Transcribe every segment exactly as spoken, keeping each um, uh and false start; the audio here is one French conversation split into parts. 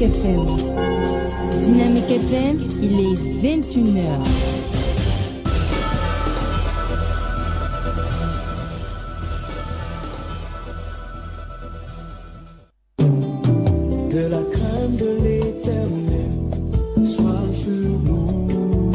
Dynamique F M. Dynamique F M, il est vingt et une heures. Que la crainte de l'Éternel soit sur nous.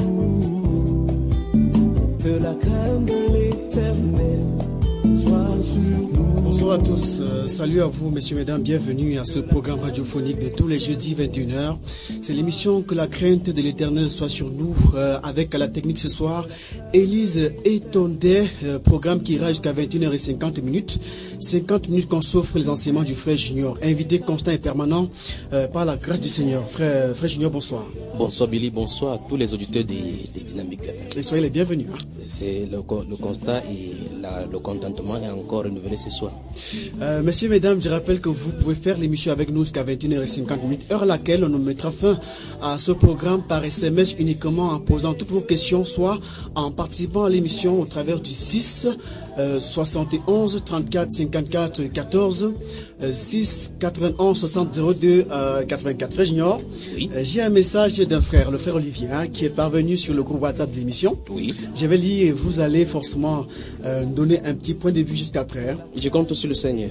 Que la crainte de l'Éternel soit sur nous. Bonsoir à tous, euh, salut à vous messieurs, mesdames, bienvenue à ce programme radiophonique de tous les jeudis vingt et une heures. C'est l'émission Que la crainte de l'Éternel soit sur nous, euh, avec à la technique ce soir Élise Etondé, euh, programme qui ira jusqu'à vingt et une heures cinquante minutes. cinquante minutes qu'on s'offre les enseignements du frère Junior, invité constant et permanent euh, par la grâce du Seigneur. Frère, frère Junior, bonsoir. Bonsoir Billy, bonsoir à tous les auditeurs des, des Dynamiques F M. Et soyez les bienvenus. Hein. C'est le, le constat et la, le contentement est encore renouvelé ce soir. Euh, messieurs, mesdames, je rappelle que vous pouvez faire l'émission avec nous jusqu'à vingt et une heures cinquante minutes, heure à laquelle on nous mettra fin à ce programme par S M S uniquement en posant toutes vos questions, soit en participant à l'émission au travers du six euh, soixante et onze trente-quatre cinquante-quatre quatorze euh, six quatre-vingt-onze soixante zéro deux euh, quatre-vingt-quatre. Frère Junior, oui. euh, j'ai un message d'un frère, le frère Olivier, hein, qui est parvenu sur le groupe WhatsApp de l'émission. Oui. Je vais lire et vous allez forcément euh, donner un petit point de vue jusqu'après. Hein. Je compte sur le Seigneur.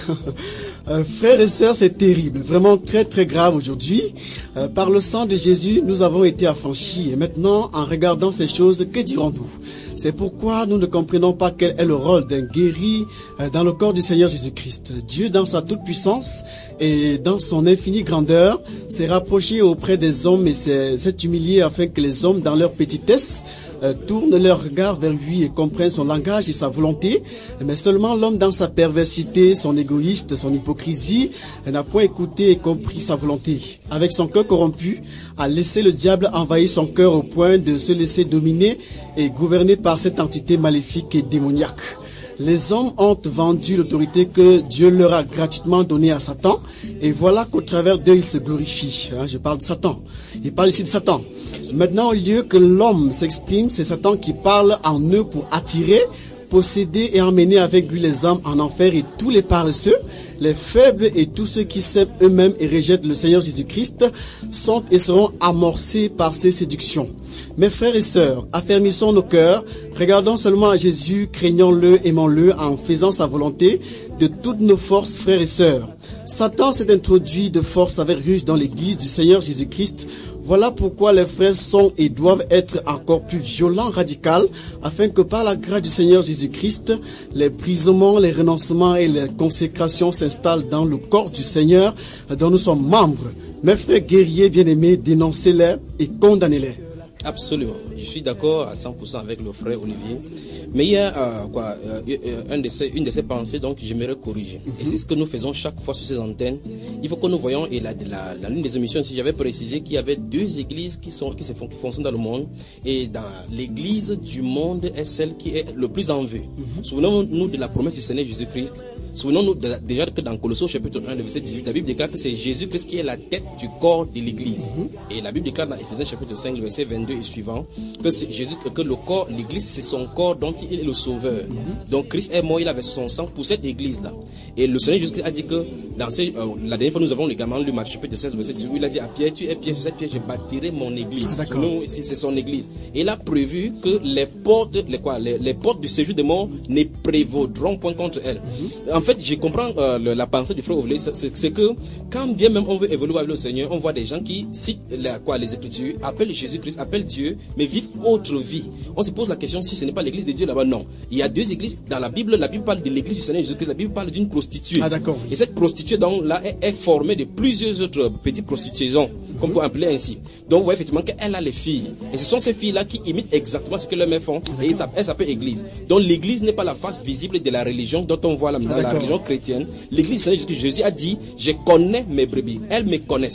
euh, frères et sœurs, c'est terrible, vraiment très très grave aujourd'hui. Euh, par le sang de Jésus, nous avons été affranchis. Et maintenant, en regardant ces choses, que dirons-nous ? C'est pourquoi nous ne comprenons pas quel est le rôle d'un guéri dans le corps du Seigneur Jésus-Christ. Dieu, dans sa toute-puissance et dans son infinie grandeur, s'est rapproché auprès des hommes et s'est humilié afin que les hommes, dans leur petitesse, euh, tournent leur regard vers lui et comprennent son langage et sa volonté. Mais seulement l'homme, dans sa perversité, son égoïste, son hypocrisie, n'a point écouté et compris sa volonté. Avec son cœur corrompu, a laissé le diable envahir son cœur au point de se laisser dominer et gouverner par cette entité maléfique et démoniaque. Les hommes ont vendu l'autorité que Dieu leur a gratuitement donnée à Satan, et voilà qu'au travers d'eux, il se glorifie. Hein, je parle de Satan. Il parle ici de Satan. Maintenant, au lieu que l'homme s'exprime, c'est Satan qui parle en eux pour attirer, posséder et emmener avec lui les âmes en enfer, et tous les paresseux, les faibles et tous ceux qui s'aiment eux-mêmes et rejettent le Seigneur Jésus-Christ sont et seront amorcés par ces séductions. Mes frères et sœurs, affermissons nos cœurs, regardons seulement à Jésus, craignons-le, aimons-le en faisant sa volonté de toutes nos forces, frères et sœurs. Satan s'est introduit de force avec ruse dans l'église du Seigneur Jésus-Christ. Voilà pourquoi les frères sont et doivent être encore plus violents, radicaux, afin que par la grâce du Seigneur Jésus-Christ, les brisements, les renoncements et les consécrations s'installent dans le corps du Seigneur dont nous sommes membres. Mes frères guerriers bien-aimés, dénoncez-les et condamnez-les. Absolument. Je suis d'accord à cent pour cent avec le frère Olivier. Mais il y a euh, quoi, euh, un de ces, une de ces pensées donc j'aimerais corriger. Mm-hmm. Et c'est ce que nous faisons chaque fois sur ces antennes. Il faut que nous voyons, et la, la, la l'une des émissions, si j'avais précisé qu'il y avait deux églises qui, sont, qui, se font, qui fonctionnent dans le monde. Et dans l'église du monde est celle qui est le plus en vue. Mm-hmm. Souvenons-nous de la promesse du Seigneur Jésus-Christ. Souvenons-nous de, déjà que dans Colossiens chapitre un, le verset dix-huit, la Bible déclare que c'est Jésus-Christ qui est la tête du corps de l'église. Mm-hmm. Et la Bible déclare dans Éphésiens chapitre cinq, le verset vingt-deux et suivant, que c'est Jésus, que le corps, l'église, c'est son corps dont il est le sauveur. Mm-hmm. Donc Christ est mort, il a versé son sang pour cette église-là. Et le Seigneur Jésus a dit que, dans ces, euh, la dernière fois nous avons également lu Matthieu chapitre seize, verset dix-huit, il a dit à Pierre, tu es Pierre, sur cette pierre, je bâtirai mon église. Ah, nous, c'est, c'est son église. Et il a prévu que les portes, les, quoi, les, les portes du séjour des morts ne prévaudront point contre elle. Mm-hmm. En fait, je comprends euh, le, la pensée du frère Ovelé, c'est, c'est, c'est que quand bien même on veut évoluer avec le Seigneur, on voit des gens qui citent la, quoi, les Écritures, appellent Jésus-Christ, appellent Dieu, mais vivent autre vie. On se pose la question si ce n'est pas l'église de Dieu là-bas. Non. Il y a deux églises. Dans la Bible, la Bible parle de l'église du Seigneur Jésus-Christ. La Bible parle d'une prostituée. Ah, d'accord. Et cette prostituée, donc, là, est, est formée de plusieurs autres petites prostitutions, comme on peut appeler ainsi. Donc, vous voyez effectivement qu'elle a les filles. Et ce sont ces filles-là qui imitent exactement ce que leurs mères font. Ah, et elle s'appelle église. Donc, l'église n'est pas la face visible de la religion dont on voit là, dans ah, la religion chrétienne. L'église du Seigneur Jésus, Jésus a dit, je connais mes brebis. Elles me connaissent.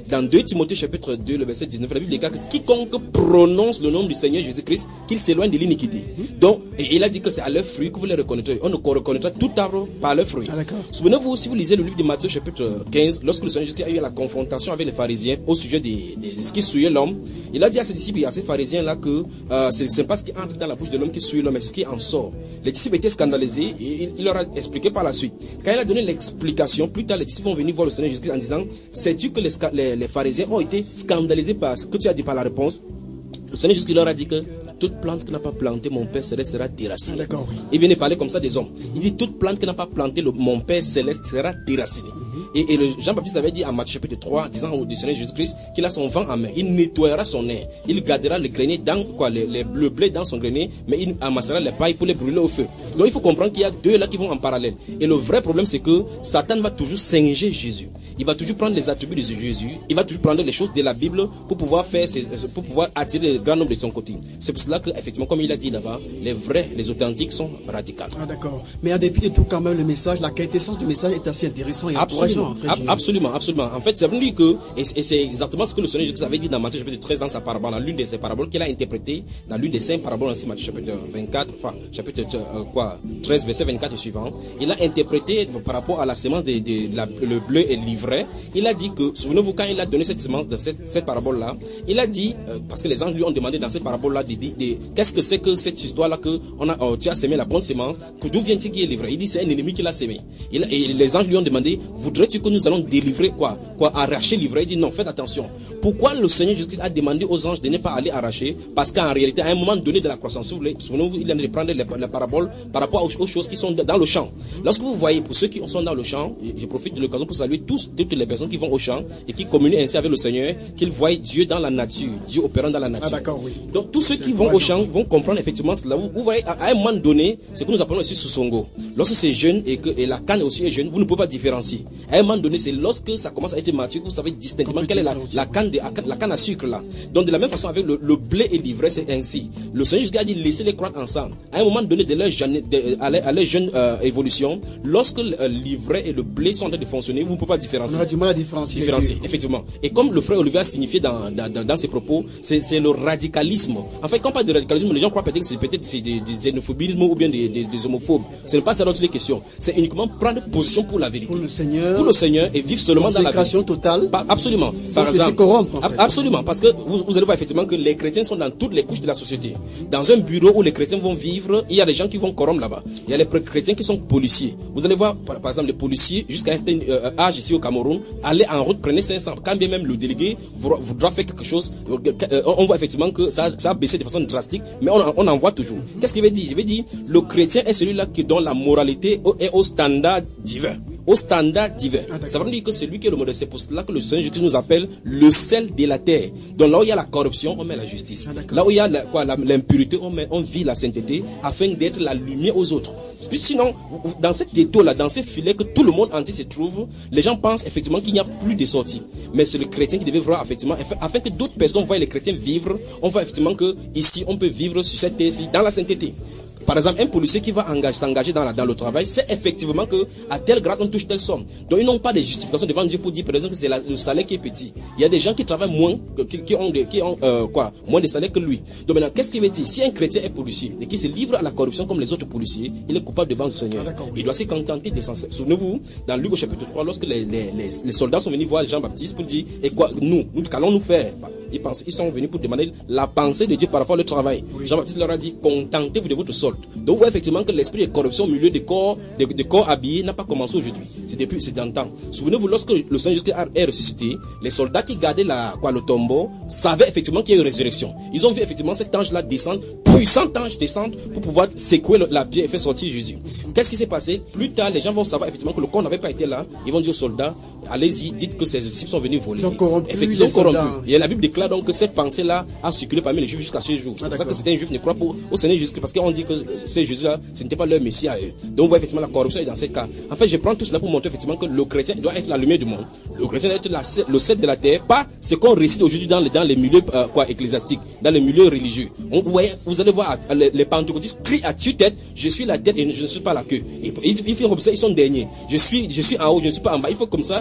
dans deux Timothée chapitre deux, le verset dix-neuf, la Bible déclare que quiconque prononce le nom du Seigneur Jésus-Christ, qu'il s'éloigne de l'iniquité. Donc, et il a dit que c'est à leurs fruits que vous les reconnaîtrez. On reconnaîtra tout arbre par leurs fruits. Ah, souvenez-vous, si vous lisez le livre de Matthieu chapitre quinze, lorsque le Seigneur Jésus a eu la confrontation avec les pharisiens au sujet des, des ce qui souillait l'homme, il a dit à ses disciples et à ses pharisiens là que euh, ce n'est pas ce qui entre dans la bouche de l'homme qui souille l'homme, mais ce qui en sort. Les disciples étaient scandalisés et il, il leur a expliqué par la suite. Quand il a donné l'explication, plus tard les disciples vont venir voir le Seigneur Jésus en disant, sais-tu que les, les, les pharisiens ont été scandalisés par ce que tu as dit par la réponse? Le Seigneur Jésus leur a dit que toute plante qui n'a pas planté mon Père Céleste sera déracinée. Ah, d'accord, oui. Il venait parler comme ça des hommes. Il dit toute plante qui n'a pas planté le, mon Père Céleste sera déracinée. Et, et le Jean-Baptiste avait dit en Matthieu chapitre trois, disant au Seigneur Jésus-Christ qu'il a son vent en main. Il nettoyera son air. Il gardera le grenier dans quoi, le, le, le blé dans son grenier, mais il amassera les pailles pour les brûler au feu. Donc il faut comprendre qu'il y a deux là qui vont en parallèle. Et le vrai problème c'est que Satan va toujours singer Jésus. Il va toujours prendre les attributs de Jésus. Il va toujours prendre les choses de la Bible pour pouvoir faire, ses, pour pouvoir attirer le grand nombre de son côté. C'est pour cela que effectivement, comme il a dit là-bas, les vrais, les authentiques sont radicaux. Ah d'accord. Mais à dépit de tout, quand même, le message, la quintessence du message est assez intéressant et encourageant. Absolument, absolument. En fait, c'est venu que, et, et c'est exactement ce que le Seigneur Jésus avait dit dans Matthieu chapitre treize, dans sa parabole, dans l'une de ses paraboles qu'il a interprétée, dans l'une des cinq paraboles, aussi Matthieu chapitre vingt-quatre, enfin, chapitre euh, quoi, treize, verset vingt-quatre et suivant. Il a interprété par rapport à la semence de, de la, le bleu et l'ivraie. Il a dit que, souvenez-vous, quand il a donné cette semence de cette, cette parabole-là, il a dit, euh, parce que les anges lui ont demandé dans cette parabole-là, de, de, de, qu'est-ce que c'est que cette histoire-là que on a, oh, tu as semé la bonne semence, que d'où vient-il qui est l'ivraie? Il dit, c'est un ennemi qui l'a semé. Il, et les anges lui ont demandé, voudrais-tu que nous allons délivrer quoi, quoi, arracher l'ivraie? Il dit, non, faites attention. Pourquoi le Seigneur Jésus a demandé aux anges de ne pas aller arracher? Parce qu'en réalité, à un moment donné de la croissance, souvenez-vous, il a de prendre la parabole par rapport aux, aux choses qui sont dans le champ. Lorsque vous voyez, pour ceux qui sont dans le champ, je profite de l'occasion pour saluer tous, toutes les personnes qui vont au champ et qui communient ainsi avec le Seigneur, qu'ils voient Dieu dans la nature, Dieu opérant dans la nature. Ah, d'accord, oui. Donc tous ceux qui vont au champ vont comprendre effectivement cela. Vous, vous voyez, à, à un moment donné, c'est que nous appelons ici Susongo. Lorsque c'est jeune et que et la canne aussi est jeune, vous ne pouvez pas différencier. À un moment donné, c'est lorsque ça commence à être mature que vous savez distinctement quelle est la, la canne de, la canne à sucre là. Donc de la même façon avec le, le blé et l'ivraie, c'est ainsi. Le Seigneur Jésus a dit laissez-les croître ensemble. À un moment donné de leur jeune, de, à leur, à leur jeune euh, évolution, lorsque euh, l'ivraie et le blé sont en train de fonctionner, vous ne pouvez pas différencier. On a du mal à différencier. Différencier, effectivement. Et comme le frère Olivier a signifié dans, dans, dans, dans ses propos, c'est, c'est le radicalisme. En fait, quand on parle de radicalisme, les gens croient peut-être que c'est peut-être c'est des, des xénophobismes ou bien des, des, des homophobes. Ce n'est pas ça dont il est question. C'est uniquement prendre position pour la vérité. Pour le Seigneur. Pour le Seigneur et vivre seulement dans la vérité. Totale. Pas, absolument. Sans se laisser corrompre, en fait. Absolument. Parce que vous, vous allez voir effectivement que les chrétiens sont dans toutes les couches de la société. Dans un bureau où les chrétiens vont vivre, il y a des gens qui vont corrompre là-bas. Il y a les chrétiens qui sont policiers. Vous allez voir, par, par exemple, les policiers, jusqu'à un certain euh, âge ici au Cameroun, aller en route, prenez cinq cents. Quand bien même le délégué voudra faire quelque chose, euh, on voit effectivement que ça, ça a baissé de façon drastique, mais on, on en voit toujours. Qu'est-ce qu'il veut dire? Il veut dire, le chrétien est celui-là qui donne la moralité est au standard divin. Au standard divin. Ah, ça veut dire que c'est lui qui est le modèle. C'est pour cela que le Seigneur Jésus nous appelle le sel de la terre. Donc là où il y a la corruption, on met la justice. Ah, là où il y a la, quoi, la, l'impureté, on, met, on vit la sainteté afin d'être la lumière aux autres. Puis sinon, dans cette étau-là, dans ces filets que tout le monde entier se trouve, les gens pensent effectivement qu'il n'y a plus de sortie. Mais c'est le chrétien qui devait voir effectivement, afin que d'autres personnes voient les chrétiens vivre, on voit effectivement que ici on peut vivre sur cette terre-ci, dans la sainteté. Par exemple, un policier qui va engager, s'engager dans, la, dans le travail, c'est effectivement que à tel grade on touche telle somme. Donc ils n'ont pas de justification devant Dieu pour dire par exemple que c'est la, le salaire qui est petit. Il y a des gens qui travaillent moins, qui, qui ont, de, qui ont euh, quoi, moins de salaire que lui. Donc maintenant, qu'est-ce qu'il veut dire? Si un chrétien est policier et qui se livre à la corruption comme les autres policiers, il est coupable devant le Seigneur. Ah, il doit se contenter de s'en. Souvenez-vous, dans Luc au chapitre trois, lorsque les, les, les, les soldats sont venus voir Jean-Baptiste pour dire, et quoi, nous, nous qu'allons-nous faire? Ils, pensent, ils sont venus pour demander la pensée de Dieu par rapport au travail. Oui. Jean-Baptiste leur a dit, contentez-vous de votre solde. Donc vous voyez effectivement que l'esprit de corruption au milieu des corps, des, des corps habillés n'a pas commencé aujourd'hui. C'est depuis, c'est d'antan. Souvenez-vous, lorsque le Seigneur Jésus est ressuscité, les soldats qui gardaient la, quoi, le tombeau savaient effectivement qu'il y a eu une résurrection. Ils ont vu effectivement cet ange-là descendre, puissant ange descendre pour pouvoir secouer la pierre et faire sortir Jésus. Qu'est-ce qui s'est passé? Plus tard, les gens vont savoir effectivement que le corps n'avait pas été là. Ils vont dire aux soldats, allez-y, dites que ces disciples sont venus voler. Ils ont corrompu. Effectivement, ils ont corrompu. Et la Bible déclare donc que cette pensée-là a circulé parmi les Juifs jusqu'à ce jour. C'est ah, pour ça que certains Juifs ne croient pas au Seigneur Jésus, parce qu'on dit que ces Jésus-là, ce n'était pas leur Messie à eux. Donc, on voit effectivement la corruption est dans ces cas. En fait, je prends tout cela pour montrer effectivement que le chrétien doit être la lumière du monde. Le chrétien doit être la, le sel de la terre, pas ce qu'on récite aujourd'hui dans les, dans les milieux euh, quoi, ecclésiastiques, dans les milieux religieux. On, vous, voyez, vous allez voir, les, les pentecôtistes crient à tue-tête, je suis la tête et je ne suis pas la queue. Et, ils, ils font comme ça, ils sont derniers. Je suis, je suis en haut, je ne suis pas en bas. Il faut comme ça,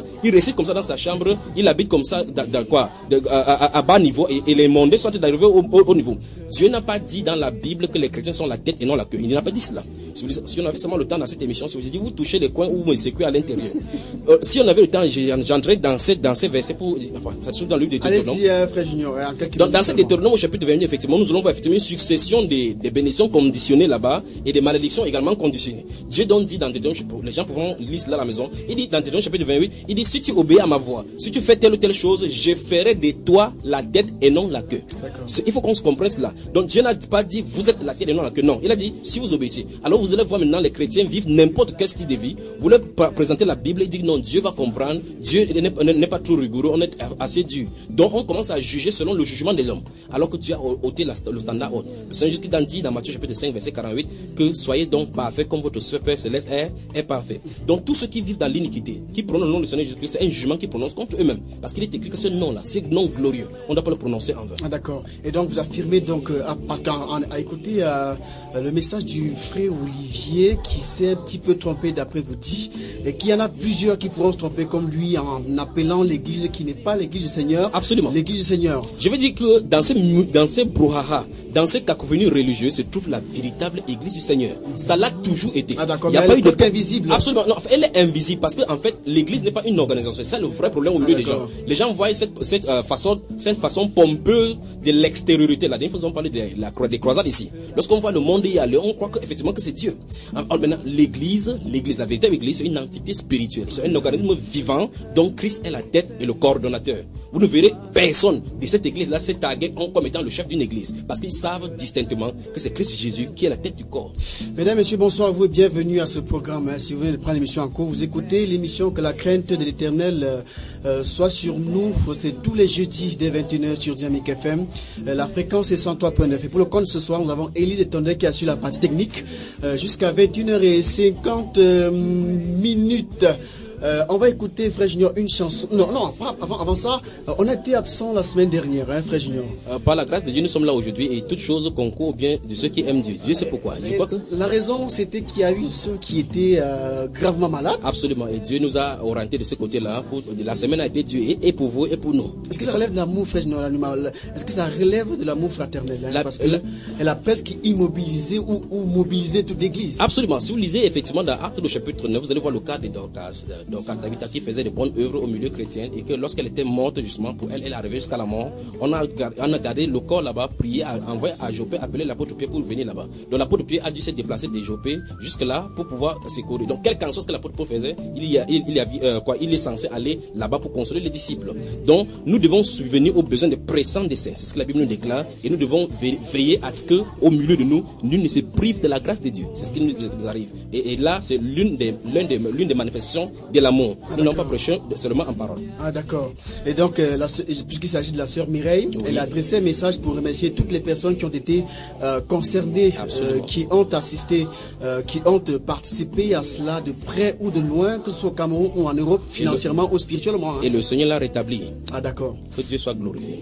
il récite comme ça dans sa chambre, il habite comme ça, dans, dans quoi, de, à, à, à bas niveau, et, et les mondes sont d'arriver au, au, au niveau. Dieu n'a pas dit dans la Bible que les chrétiens sont la tête et non la queue. Il n'a pas dit cela. Si, vous, si on avait seulement le temps dans cette émission, si vous dites, vous touchez les coins ou vous secouez à l'intérieur. Euh, si on avait le temps, j'entrais dans ces, dans ces versets pour, enfin, ça se trouve dans le livre de Deutéronome. Allez-y, euh, frère Junior, en quelques Dans, dans ce Deutéronome au chapitre vingt-deux, effectivement, nous allons voir effectivement une succession des, des bénédictions conditionnées là-bas et des malédictions également conditionnées. Dieu donc dit dans Deutéronome, les gens pourront lire cela à la maison, il dit dans Deutéronome chapitre vingt-huit, il dit si tu obéis à ma voix, si tu fais telle ou telle chose, je ferai de toi la tête et non la queue. Il faut qu'on se comprenne cela. Donc Dieu n'a pas dit vous êtes la tête et non la queue. Non, il a dit si vous obéissez. Alors vous allez voir maintenant les chrétiens vivent n'importe quel style de vie. Vous leur présentez la Bible et dit non, Dieu va comprendre. Dieu n'est pas trop rigoureux, on est assez dur. Donc on commence à juger selon le jugement de l'homme. Alors que Dieu a ôté le standard haut. Le Seigneur Jésus dit dans Matthieu chapitre cinq verset quarante-huit que soyez donc parfaits comme votre Père céleste est, est parfait. Donc tous ceux qui vivent dans l'iniquité, qui prononcent le nom du Seigneur Jésus-Christ, c'est un jugement qu'ils prononcent contre eux-mêmes. Parce qu'il est écrit que ce nom-là, c'est nom glorieux. On ne doit pas le prononcer en vain. Ah, d'accord. Et donc vous affirmez donc, euh, parce qu'à écouter euh, le message du frère Olivier qui s'est un petit peu trompé d'après vous dit, et qu'il y en a plusieurs qui pourront se tromper comme lui en appelant l'église qui n'est pas l'église du Seigneur. Absolument. L'église du Seigneur. Je veux dire que dans ces, dans ces brouhaha, dans ces cacophonie religieuses se trouve la véritable église du Seigneur. Ça l'a toujours été. Ah d'accord, il y a mais pas elle eu est presque de... invisible. Absolument, non, elle est invisible parce que en fait l'église n'est pas une organisation. C'est ça le vrai problème au milieu ah, des gens. Les gens voient cette, cette euh, façon, cette façon pompeuse de l'extériorité. La dernière fois, nous avons parlé de la, des croisades ici. Lorsqu'on voit le monde y aller, on croit qu'effectivement que c'est Dieu. Alors maintenant, l'église, l'église, la véritable église, c'est une entité spirituelle. C'est un organisme vivant dont Christ est la tête et le coordonnateur. Vous ne verrez personne de cette église-là se taguer comme étant le chef d'une église. Parce qu'ils savent distinctement que c'est Christ Jésus qui est la tête du corps. Mesdames, Messieurs, bonsoir à vous et bienvenue à ce programme. Si vous venez de prendre l'émission en cours, vous écoutez l'émission Que la crainte de l'Éternel euh, soit sur nous. C'est tous les jeudis dès vingt et une heures sur Dynamique F M. Euh, la fréquence est cent trois point neuf. Et pour le compte ce soir, nous avons Élise Etondé qui a su la partie technique euh, jusqu'à vingt et une heures cinquante euh, minutes. Euh, on va écouter, frère Junior, une chanson. Non, non, avant, avant ça, euh, on a été absent la semaine dernière, hein, frère Junior. Euh, par la grâce de Dieu, nous sommes là aujourd'hui et toute chose concourt au bien de ceux qui aiment Dieu. Dieu sait pourquoi. Je crois que... La raison, c'était qu'il y a eu ceux qui étaient euh, gravement malades. Absolument. Et Dieu nous a orientés de ce côté-là. Pour... La semaine a été Dieu et, et pour vous et pour nous. Est-ce que ça relève de l'amour, frère Junior? Est-ce que ça relève de l'amour fraternel, hein? la, Parce qu'elle la... a presque immobilisé ou, ou mobilisé toute l'église. Absolument. Si vous lisez effectivement dans Actes au chapitre neuf, vous allez voir le cas de Dorcas, Dorcas Tabitha qui faisait de bonnes œuvres au milieu chrétien et que lorsqu'elle était morte justement pour elle, elle est arrivée jusqu'à la mort. On a, on a gardé le corps là-bas, prié, envoyé à Jopé, appelé l'apôtre Pierre pour venir là-bas. Donc l'apôtre Pierre a dû se déplacer de Jopé jusque là pour pouvoir secourir. Donc quelle qu'en soit ce que l'apôtre Pierre faisait, il y a, il, il, y a, euh, quoi, il est censé aller là-bas pour consoler les disciples. Donc nous devons subvenir aux besoins de pressants des saints. C'est ce que la Bible nous déclare et nous devons veiller à ce que au milieu de nous, nul ne se prive de la grâce de Dieu. C'est ce qui nous arrive. Et, et là, c'est l'une des, l'une des, l'une des manifestations de l'amour. Ah, nous n'avons pas prêché seulement en parole. Ah d'accord. Et donc, euh, puisqu'il s'agit de la sœur Mireille, oui. Elle a adressé un message pour remercier toutes les personnes qui ont été euh, concernées, euh, qui ont assisté, euh, qui ont participé à cela de près ou de loin, que ce soit au Cameroun ou en Europe, financièrement le, ou spirituellement. Hein. Et le Seigneur l'a rétabli. Ah d'accord. Que Dieu soit glorifié.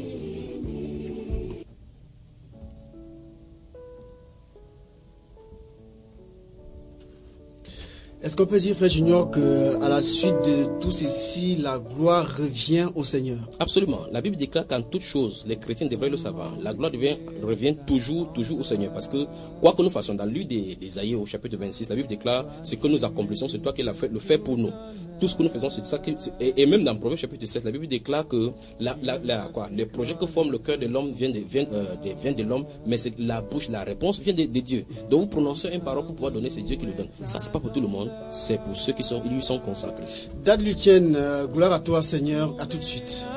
Est-ce qu'on peut dire, frère Junior, qu'à la suite de tout ceci, la gloire revient au Seigneur? Absolument. La Bible déclare qu'en toute chose, les chrétiens devraient le savoir. La gloire revient, revient toujours, toujours au Seigneur. Parce que, quoi que nous fassions, dans le livre des, des Aïeux au chapitre vingt-six, la Bible déclare ce que nous accomplissons, c'est toi qui l'as fait, le fait pour nous. Tout ce que nous faisons, c'est ça. Que, et, et même dans Proverbe chapitre sept, la Bible déclare que la, la, la, quoi, les projets que forme le cœur de l'homme viennent de, viennent, euh, de, viennent de l'homme, mais c'est la bouche, la réponse vient de, de Dieu. Donc vous prononcez une parole pour pouvoir donner, c'est Dieu qui le donne. Ça, c'est pas pour tout le monde. C'est pour ceux qui sont, ils lui sont consacrés. Dad Lutienne, euh, gloire à toi Seigneur, à tout de suite.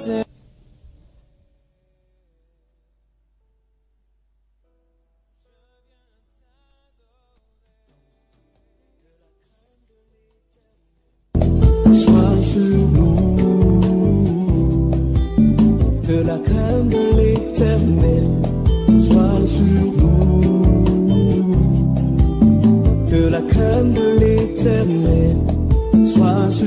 Sois sur nous, que la crainte de l'Éternel soit sur nous. Que la crainte de l'Éternel soit sur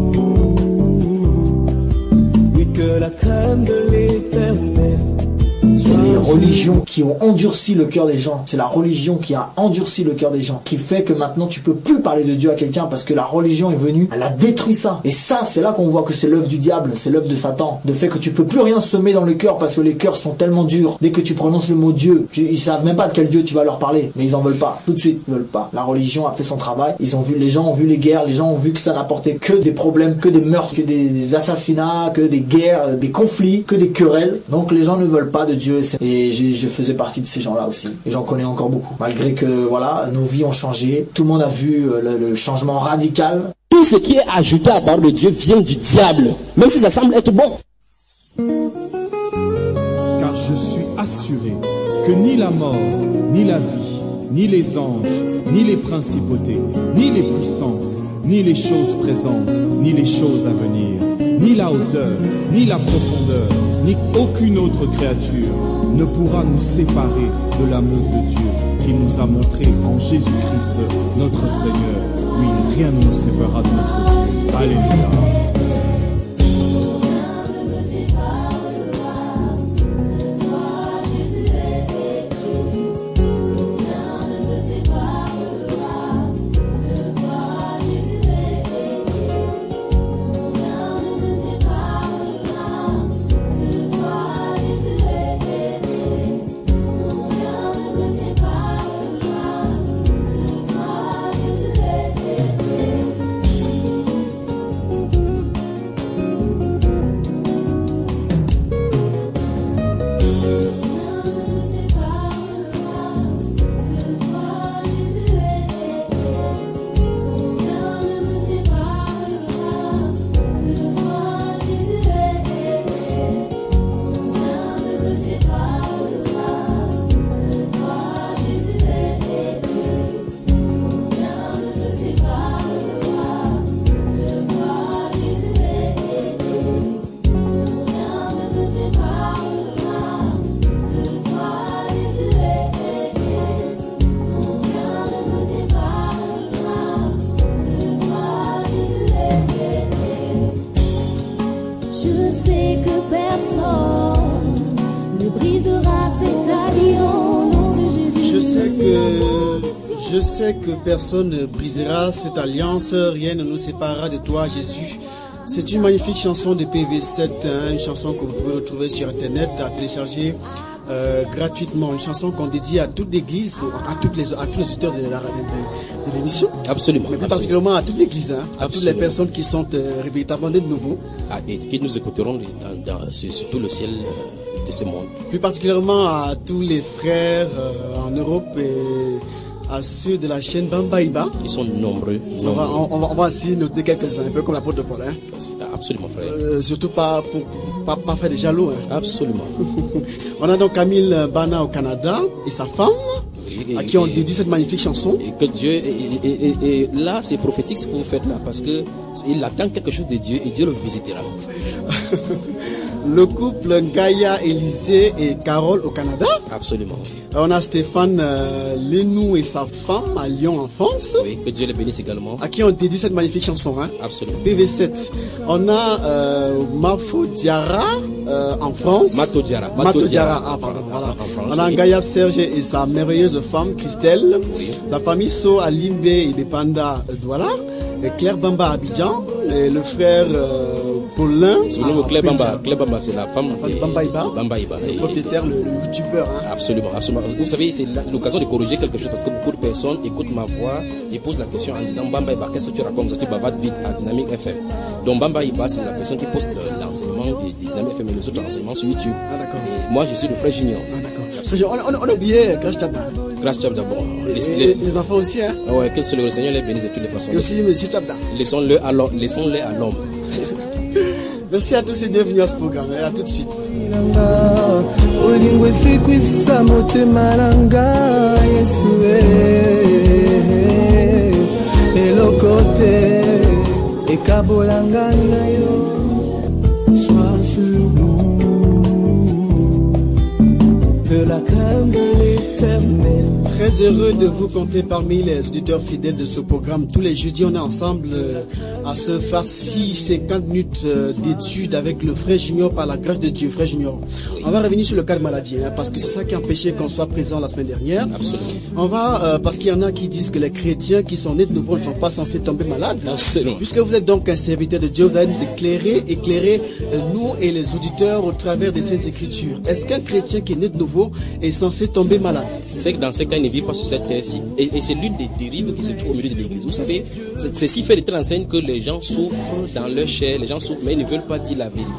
nous. Oui, que la crainte de l'Éternel C'est les religions qui ont endurci le cœur des gens. C'est la religion qui a endurci le cœur des gens, qui fait que maintenant tu peux plus parler de Dieu à quelqu'un parce que la religion est venue, elle a détruit ça. Et ça, c'est là qu'on voit que c'est l'œuvre du diable, c'est l'œuvre de Satan. Le fait que tu peux plus rien semer dans le cœur parce que les cœurs sont tellement durs. Dès que tu prononces le mot Dieu, tu, ils savent même pas de quel Dieu tu vas leur parler, mais ils en veulent pas. Tout de suite, ils veulent pas. La religion a fait son travail. Ils ont vu, les gens ont vu les guerres, les gens ont vu que ça n'apportait que des problèmes, que des meurtres, que des, des assassinats, que des guerres, des conflits, que des querelles. Donc les gens ne veulent pas de Dieu. Et je, je faisais partie de ces gens-là aussi. Et j'en connais encore beaucoup. Malgré que voilà, nos vies ont changé. Tout le monde a vu le, le changement radical. Tout ce qui est ajouté à la parole de Dieu vient du diable, même si ça semble être bon. Car je suis assuré que ni la mort, ni la vie, ni les anges, ni les principautés, ni les puissances, ni les choses présentes, ni les choses à venir, ni la hauteur, ni la profondeur, ni aucune autre créature ne pourra nous séparer de l'amour de Dieu qu'il nous a montré en Jésus-Christ, notre Seigneur. Oui, rien ne nous séparera de notre Dieu. Alléluia. Je sais que personne ne brisera cette alliance, rien ne nous séparera de toi, Jésus. C'est une magnifique chanson de P V sept, hein, une chanson que vous pouvez retrouver sur Internet, à télécharger euh, gratuitement. Une chanson qu'on dédie à toute l'Église, à, toutes les, à tous les auditeurs de, de, de, de l'émission. Absolument. Mais plus absolument. particulièrement à toute l'Église, hein, à Absolument. toutes les personnes qui sont euh, véritablement de nouveau. Ah, et qui nous écouteront dans, dans, sur, sur tout le ciel euh, de ce monde. Plus particulièrement à tous les frères euh, en Europe et à ceux de la chaîne Bamba Iba. Ils sont nombreux. nombreux. On, va, on, va, on va aussi noter quelques-uns, un peu comme l'apôtre de Paul. Hein. Absolument, frère. Euh, surtout pas pour pas, pas faire des jaloux. Hein. Absolument. On a donc Camille Bana au Canada et sa femme, et, à qui on dédie cette magnifique chanson. Et que Dieu, et, et, et, et là, c'est prophétique ce que vous faites là, parce que il attend quelque chose de Dieu et Dieu le visitera. Le couple Gaïa, Élisée et Carole au Canada. Absolument. On a Stéphane euh, Lenou et sa femme à Lyon en France. Oui, que Dieu les bénisse également. À qui on dédie cette magnifique chanson. Hein. Absolument. P V sept. On a euh, Mafo Diarra euh, en France. Mato Diarra. Mato Diarra. Ah, pardon. Voilà. En France, on a oui. Gaïa Serge et sa merveilleuse femme Christelle. Oui. La famille So à Limbe et des Panda Douala. Et Claire Bamba à Abidjan. Et le frère euh, Paulin. Son nom Claire Bamba. Claire Bamba, c'est la femme de Bamba Iba. Bamba Iba. Le propriétaire, le, le youtubeur. Hein. Absolument, absolument. Vous savez, c'est l'occasion de corriger quelque chose parce que beaucoup de personnes écoutent ma voix et posent la question en disant Bamba Iba, qu'est-ce que tu racontes? Tu bavardes vite à Dynamique F M. Donc Bamba Iba, c'est la personne qui poste l'enseignement de Dynamique F M et les autres enseignements sur YouTube. Ah, d'accord. Et moi, je suis le frère Junior. Ah, d'accord. On, on, on a oublié Grâce Chabda. Grâce Chabda, bon. Les, les, les enfants aussi, hein. Ah ouais, que le Seigneur les bénisse de toutes les façons. Et aussi Monsieur Chabda. Laissons-le à l'homme. Laissons-le à l'homme. Merci à tous et bienvenue à ce programme. Et à tout de suite. Sois sur nous, que la crainte de l'Éternel Très heureux de vous compter parmi les auditeurs fidèles de ce programme. Tous les jeudis, on est ensemble euh, à se farcir cinquante minutes euh, d'études avec le frère Junior par la grâce de Dieu. Frère Junior, on va revenir sur le cas de maladie, hein, parce que c'est ça qui a empêché qu'on soit présent la semaine dernière. Absolument. On va, euh, parce qu'il y en a qui disent que les chrétiens qui sont nés de nouveau ne sont pas censés tomber malades. Absolument. Puisque vous êtes donc un serviteur de Dieu, vous allez nous éclairer, éclairer euh, nous et les auditeurs au travers des Saintes Écritures. Est-ce qu'un chrétien qui est né de nouveau est censé tomber malade? C'est que dans ces cas, il ne vit pas sur cette terre-ci. Et, et c'est l'une des dérives qui se trouve au milieu de l'église. Vous savez, ceci fait de telle enseigne que les gens souffrent dans leur chair, les gens souffrent, mais ils ne veulent pas dire la vérité.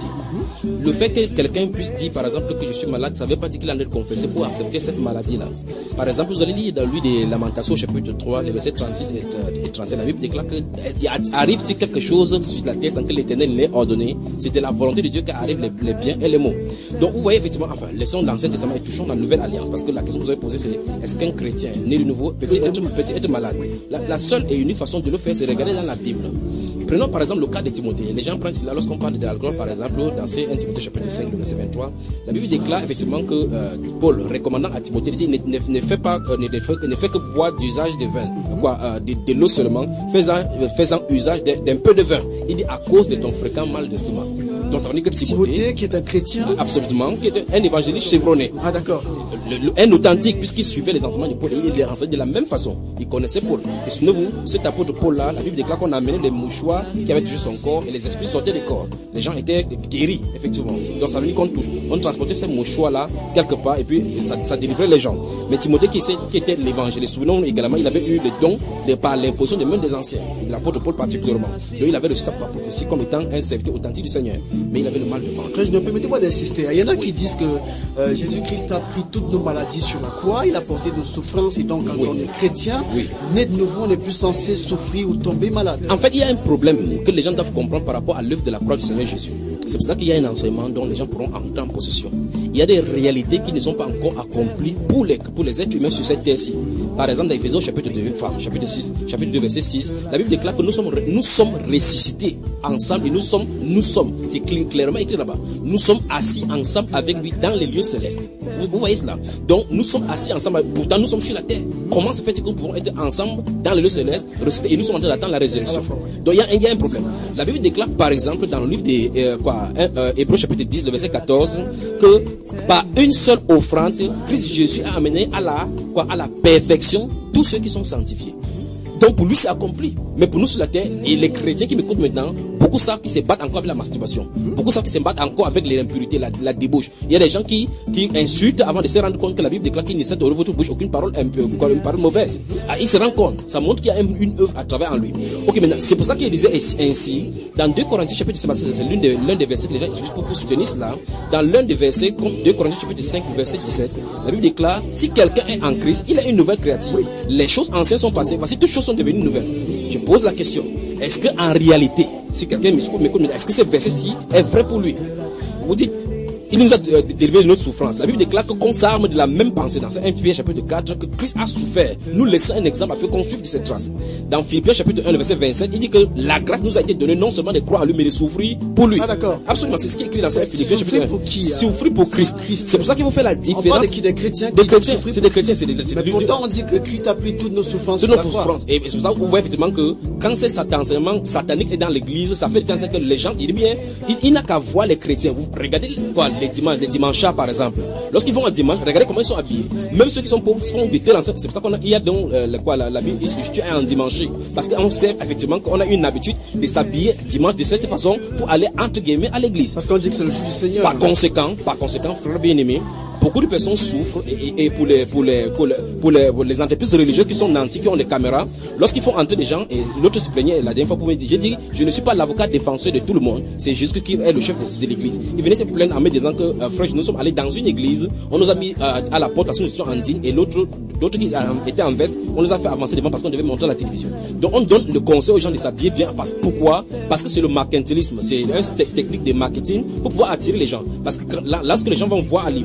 Le fait que quelqu'un puisse dire, par exemple, que je suis malade, ça ne veut pas dire qu'il en est confessé pour accepter cette maladie-là. Par exemple, vous allez lire dans lui des Lamentations, chapitre trois, les versets trente-six et trente-sept, la Bible déclare que arrive-t-il quelque chose sur la terre sans que l'Éternel l'ait ordonné? C'est de la volonté de Dieu qu'arrivent les, les biens et les maux. Donc, vous voyez effectivement, enfin, laissons l'Ancien Testament et touchons dans la Nouvelle Alliance, parce que la question que vous avez posée, c'est est-ce qu'un chrétien né de nouveau peut-il être, peut être malade? la, la seule et unique façon de le faire, c'est de regarder dans la Bible. Prenons par exemple le cas de Timothée. Les gens prennent cela lorsqu'on parle de l'alcool, par exemple, dans ces un Timothée chapitre cinq, le verset vingt-trois. La Bible déclare effectivement que euh, Paul, recommandant à Timothée, dit ne, ne, ne fait pas, euh, ne, fait, ne fait que boire d'usage de vin, quoi, euh, de, de l'eau seulement, faisant, euh, faisant usage d'un peu de vin. Il dit à cause de ton fréquent mal d'estomac. Donc ça veut dire que Timothée, Timothée qui est un chrétien, absolument, qui est un évangéliste chevronné. Ah d'accord. Le, le, un authentique, puisqu'il suivait les enseignements de Paul et il les enseignait de la même façon. Il connaissait Paul. Et souvenez-vous, cet apôtre Paul-là, la Bible déclare qu'on a amené les mouchoirs qui avaient touché son corps et les esprits sortaient des corps. Les gens étaient guéris, effectivement. Donc ça veut dire qu'on touche. On transportait ces mouchoirs-là quelque part et puis ça, ça délivrait les gens. Mais Timothée qui, qui était l'évangéliste, souvenons également, il avait eu le don de par l'imposition des mains des anciens, de l'apôtre Paul particulièrement. Donc il avait le sac par prophétie comme étant un serviteur authentique du Seigneur. Mais il avait le mal de ventre. Frère, je ne permettez-moi d'insister. Il y en a qui disent que euh, Jésus-Christ a pris toutes nos maladies sur la croix, il a porté nos souffrances et donc quand oui. on est chrétien, oui. né de nouveau, on n'est plus censé souffrir ou tomber malade. En fait, il y a un problème que les gens doivent comprendre par rapport à l'œuvre de la croix du Seigneur Jésus. C'est pour ça qu'il y a un enseignement dont les gens pourront entrer en possession. Il y a des réalités qui ne sont pas encore accomplies pour les, pour les êtres humains sur cette terre-ci. Par exemple, dans Éphésiens chapitre deux, enfin, chapitre six, chapitre deux, verset six, la Bible déclare que nous sommes, nous sommes ressuscités ensemble et nous sommes, nous sommes, c'est clairement écrit là-bas, nous sommes assis ensemble avec lui dans les lieux célestes. Vous, vous voyez cela? Donc, nous sommes assis ensemble, pourtant nous sommes sur la terre. Comment se fait-il que nous pouvons être ensemble dans les lieux célestes, ressuscités, et nous sommes en train d'attendre la résurrection? Donc, il y, a, il y a un problème. La Bible déclare, par exemple, dans le livre des euh, quoi, euh, Hébreux chapitre dix, le verset quatorze, que par une seule offrande, Christ Jésus a amené à la, quoi, à la perfection tous ceux qui sont sanctifiés. Donc pour lui c'est accompli. Mais pour nous sur la terre, et les chrétiens qui m'écoutent maintenant, beaucoup savent qu'ils se battent encore avec la masturbation. Beaucoup savent qu'ils se battent encore avec les impurités, la, la débauche. Il y a des gens qui, qui insultent avant de se rendre compte que la Bible déclare qu'il ne sait de votre bouche aucune parole, un peu, une parole mauvaise. Ah, il se rend compte. Ça montre qu'il y a une, une œuvre à travers en lui. Ok, maintenant, c'est pour ça qu'il disait ainsi, dans deux Corinthiens chapitre cinq, c'est l'un des, l'un des versets que les gens utilisent pour, pour soutenir cela. Dans l'un des versets, comme deux Corinthiens chapitre cinq, verset dix-sept, la Bible déclare, si quelqu'un est en Christ, il est une nouvelle créature. Oui. Les choses anciennes sont passées, voici toutes choses sont devenues nouvelles. Je pose la question, est-ce qu'en réalité, si quelqu'un m'écoute, est-ce que ce verset-ci est vrai pour lui? Vous dites, il nous a délivré de notre souffrance. La Bible déclare que qu'on s'arme de la même pensée dans un Philippiens chapitre quatre, que Christ a souffert, nous laissant un exemple afin qu'on suive de cette trace. Dans Philippiens chapitre un, le verset vingt-sept, il dit que la grâce nous a été donnée non seulement de croire à lui, mais de souffrir pour lui. Ah d'accord. Absolument, c'est ce qui est écrit dans un Philippiens chapitre un. Pour qui, souffrir pour Christ. Christ. C'est pour ça qu'il faut faire la différence. On parle de qui? Des chrétiens. Des chrétiens. C'est des chrétiens. C'est des, mais pourtant on dit que Christ a pris toutes nos souffrances. Toutes nos souffrances. Et c'est pour ça qu'on voit effectivement que quand c'est cet enseignement satanique est dans l'église, ça fait que les gens, il dit bien, il, il n'a qu'à voir les chrétiens. Vous regardez quoi, les dimanches, les dimanches par exemple, lorsqu'ils vont en dimanche, regardez comment ils sont habillés. Même ceux qui sont pauvres sont de telle enseigne. C'est pour ça qu'on a, il y a donc euh, quoi, la, la Bible, tu es en dimanche. Parce qu'on sait effectivement qu'on a une habitude de s'habiller dimanche de cette façon pour aller entre guillemets à l'église. Parce qu'on dit que c'est le jour du Seigneur. Par conséquent, par conséquent, frères bien-aimés, beaucoup de personnes souffrent et, et, et pour, les, pour, les, pour, les, pour, les, pour les entreprises religieuses qui sont nantis, qui ont les caméras, lorsqu'ils font entrer des gens, et l'autre se plaignait la dernière fois pour me dire, j'ai dit, je ne suis pas l'avocat défenseur de tout le monde, c'est Jésus qui est le chef de, de l'église. Il venait se plaindre en me disant que, euh, frère, nous sommes allés dans une église, on nous a mis euh, à la porte parce que nous étions en digne, et l'autre, d'autres qui euh, étaient en veste, on nous a fait avancer devant parce qu'on devait montrer à la télévision. Donc on donne le conseil aux gens de s'habiller bien. Parce, pourquoi? Parce que c'est le mercantilisme, c'est une technique de marketing pour pouvoir attirer les gens. Parce que là, lorsque les gens vont voir à l'image, à la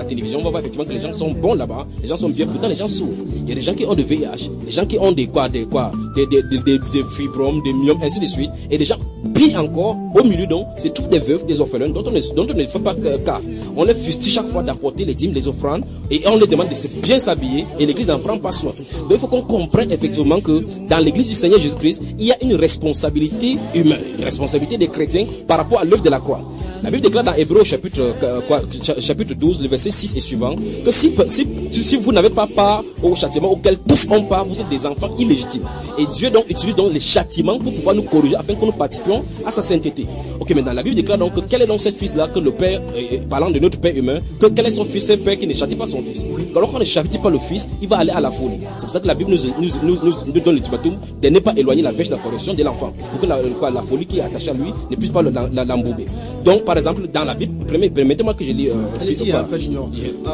la télévision, on va voir effectivement que les gens sont bons là-bas, les gens sont bien, pourtant les gens souffrent. Il y a des gens qui ont de V I H, des gens qui ont des quoi, des quoi, des, des, des, des, des fibromes, des myomes, ainsi de suite, et des gens, pire encore, au milieu donc, c'est tous des veufs, des orphelins, dont on ne, dont on ne fait pas cas. On les fustille chaque fois d'apporter les dîmes, les offrandes, et on les demande de se bien s'habiller, et l'église n'en prend pas soin. Donc il faut qu'on comprenne effectivement que dans l'église du Seigneur Jésus-Christ, il y a une responsabilité humaine, une responsabilité des chrétiens par rapport à l'œuvre de la croix. La Bible déclare dans Hébreux chapitre, euh, quoi, chapitre douze, le verset six et suivant, que si, si, si vous n'avez pas part au châtiment auquel tous ont part, vous êtes des enfants illégitimes. Et Dieu donc utilise donc les châtiments pour pouvoir nous corriger afin que nous participions à sa sainteté. Ok, maintenant la Bible déclare donc que quel est donc ce fils-là que le Père, euh, parlant de notre Père humain, que quel est son fils, un Père qui ne châtie pas son fils. Alors qu'on ne châtie pas le fils, il va aller à la folie. C'est pour ça que la Bible nous, nous, nous, nous, nous donne l'ultimatum de ne pas éloigner la verge de la correction de l'enfant, pour que la, quoi, la folie qui est attachée à lui ne puisse pas l'embouber. Donc par exemple, dans la Bible, permettez-moi que je lis. Euh, Allez-y, après Junior.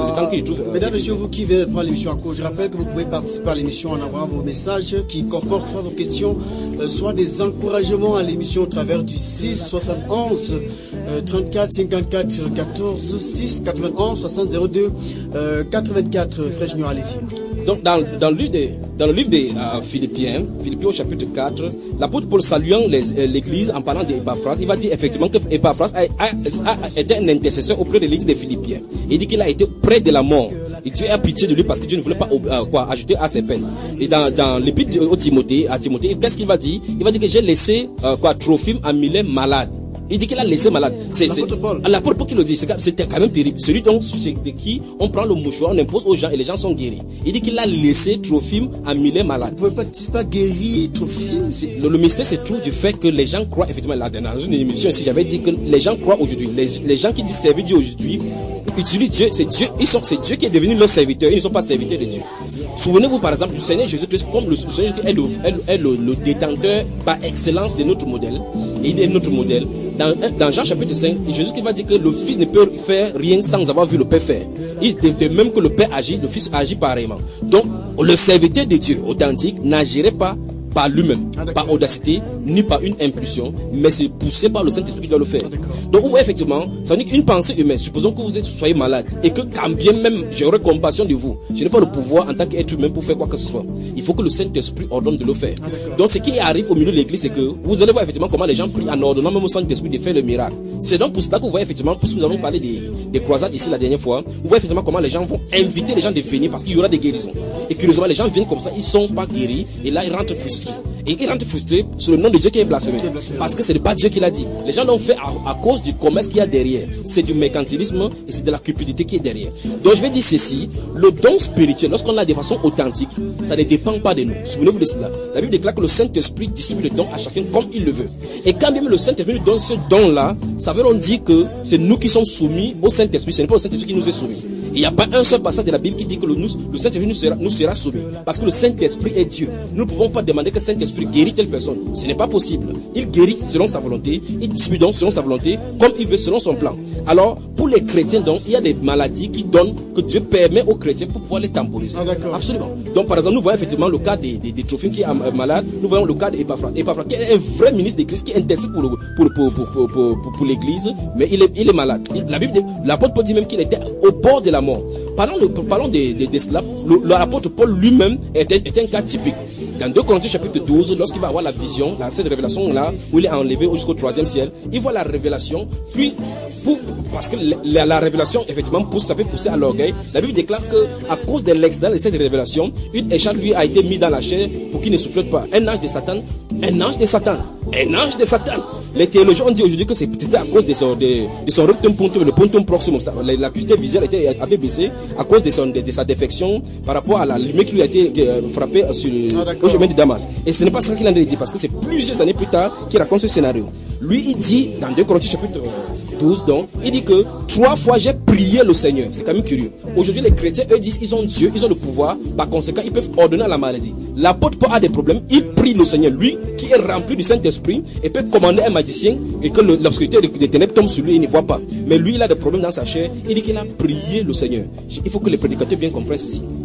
Euh, mesdames et messieurs, vous qui venez de prendre l'émission en cours, je rappelle que vous pouvez participer à l'émission en envoyant vos messages qui comportent soit vos questions, euh, soit des encouragements à l'émission au travers du six soixante-onze euh, trente-quatre cinquante-quatre quatorze six quatre-vingt-onze soixante zéro deux euh, quatre-vingt-quatre. Frère Junior, allez-y. Donc dans, dans le livre des, dans le livre des euh, Philippiens, Philippiens au chapitre quatre, l'apôtre Paul saluant les, euh, l'église en parlant d'Épaphras, il va dire effectivement que Épaphras a, a, a été un intercesseur auprès de l'église des Philippiens. Il dit qu'il a été près de la mort. Et Dieu a pitié de lui parce que Dieu ne voulait pas euh, quoi, ajouter à ses peines. Et dans, dans l'épître au Timothée, à Timothée, qu'est-ce qu'il va dire? Il va dire que j'ai laissé euh, quoi, Trophime à Milet malade. Il dit qu'il a laissé malade. C'est l'apôtre Paul qui le dit. C'était quand même terrible. Celui donc de qui on prend le mouchoir, on impose aux gens et les gens sont guéris. Il dit qu'il a laissé Trophime à Milet malade. Vous ne pouvez pas, pas guérir Trophime. Le, le mystère se trouve du fait que les gens croient effectivement là dans une émission ici. J'avais dit que les gens croient aujourd'hui. Les, les gens qui disent servir Dieu aujourd'hui utilisent Dieu. C'est Dieu. Ils sont. C'est Dieu qui est devenu leur serviteur. Ils ne sont pas serviteurs de Dieu. Souvenez-vous par exemple du Seigneur Jésus-Christ comme le, le Seigneur est, le, est, est le, le détenteur par excellence de notre modèle. Et il est notre modèle. Dans, dans Jean chapitre cinq, Jésus qui va dire que le Fils ne peut faire rien sans avoir vu le Père faire. Il de, de même que le Père agit, le Fils agit pareillement. Donc, le serviteur de Dieu authentique n'agirait pas par lui-même, ah, par audacité, ni par une impulsion, mais c'est poussé par le Saint-Esprit qui doit le faire. Ah, donc vous voyez effectivement, ça veut dire qu'une pensée humaine, supposons que vous êtes, soyez malade, et que quand bien même j'aurais compassion de vous, je n'ai pas le pouvoir en tant qu'être humain pour faire quoi que ce soit. Il faut que le Saint-Esprit ordonne de le faire. Ah, donc ce qui arrive au milieu de l'église, c'est que vous allez voir effectivement comment les gens prient en ordonnant même au Saint-Esprit de faire le miracle. C'est donc pour cela que vous voyez effectivement, puisque nous avons parlé des, des croisades ici la dernière fois, vous voyez effectivement comment les gens vont inviter les gens de venir parce qu'il y aura des guérisons. Et curieusement, les gens viennent comme ça, ils sont pas guéris, et là ils rentrent frustrés. Et ils rentrent frustrés sur le nom de Dieu qui est blasphémé. Parce que ce n'est pas Dieu qui l'a dit. Les gens l'ont fait à, à cause du commerce qu'il y a derrière. C'est du mercantilisme et c'est de la cupidité qui est derrière. Donc je vais dire ceci, le don spirituel, lorsqu'on l'a de façon authentique, ça ne dépend pas de nous. Souvenez-vous de cela. La Bible déclare que le Saint-Esprit distribue le don à chacun comme il le veut. Et quand même le Saint-Esprit nous donne ce don-là, ça veut dire que c'est nous qui sommes soumis au Saint-Esprit. Ce n'est pas le Saint-Esprit qui nous est soumis. Il n'y a pas un seul passage de la Bible qui dit que le, nous, le Saint-Esprit nous sera, nous sera soumis. Parce que le Saint-Esprit est Dieu. Nous ne pouvons pas demander que le Saint-Esprit guérisse telle personne. Ce n'est pas possible. Il guérit selon sa volonté. Il distribue donc selon sa volonté, comme il veut, selon son plan. Alors, pour les chrétiens, donc, il y a des maladies qui donnent, que Dieu permet aux chrétiens pour pouvoir les temporiser. Ah, absolument. Donc, par exemple, nous voyons effectivement le cas des, des, des Trophime qui est malade. Nous voyons le cas d'Épaphras. Épaphras, qui est un vrai ministre de Christ, qui intercède pour, pour, pour, pour, pour, pour, pour, pour l'église, mais il est, il est malade. Il, la Bible, l'apôtre Paul dit même qu'il était au bord de la mort. Parlons de, parlons de, de, de cela. L'apôtre Paul lui-même est, est un cas typique. Dans deux Corinthiens chapitre douze, lorsqu'il va avoir la vision, dans cette révélation-là, où il est enlevé jusqu'au troisième ciel, il voit la révélation, puis, pour, parce que la, la révélation, effectivement, pousse, ça peut pousser à l'orgueil. La Bible déclare que, à cause de l'excellence de cette révélation, une écharpe lui a été mise dans la chair pour qu'il ne souffle pas. Un ange de Satan, un ange de Satan, un ange de Satan. Les théologiens ont dit aujourd'hui que c'était à cause de son, de, de son rectum pontum, le pontum proximum. L'acuité visuelle était, avait baissé à cause de, son, de, de sa défection par rapport à la lumière qui lui a été frappée sur le, ah, au chemin de Damas. Et ce n'est pas ça qu'il en a dit, parce que c'est plusieurs années plus tard qu'il raconte ce scénario. Lui, il dit, dans deux Corinthiens chapitre douze, donc, il dit que trois fois j'ai prié le Seigneur. C'est quand même curieux. Aujourd'hui, les chrétiens, eux disent qu'ils ont Dieu, ils ont le pouvoir. Par conséquent, ils peuvent ordonner à la maladie. L'apôtre Paul a des problèmes, il prie le Seigneur, lui, qui est rempli du Saint-Esprit, et peut commander un magicien, et que l'obscurité des ténèbres tombe sur lui, il ne voit pas. Mais lui, il a des problèmes dans sa chair, il dit qu'il a prié le Seigneur. Il faut que les prédicateurs bien comprennent ceci.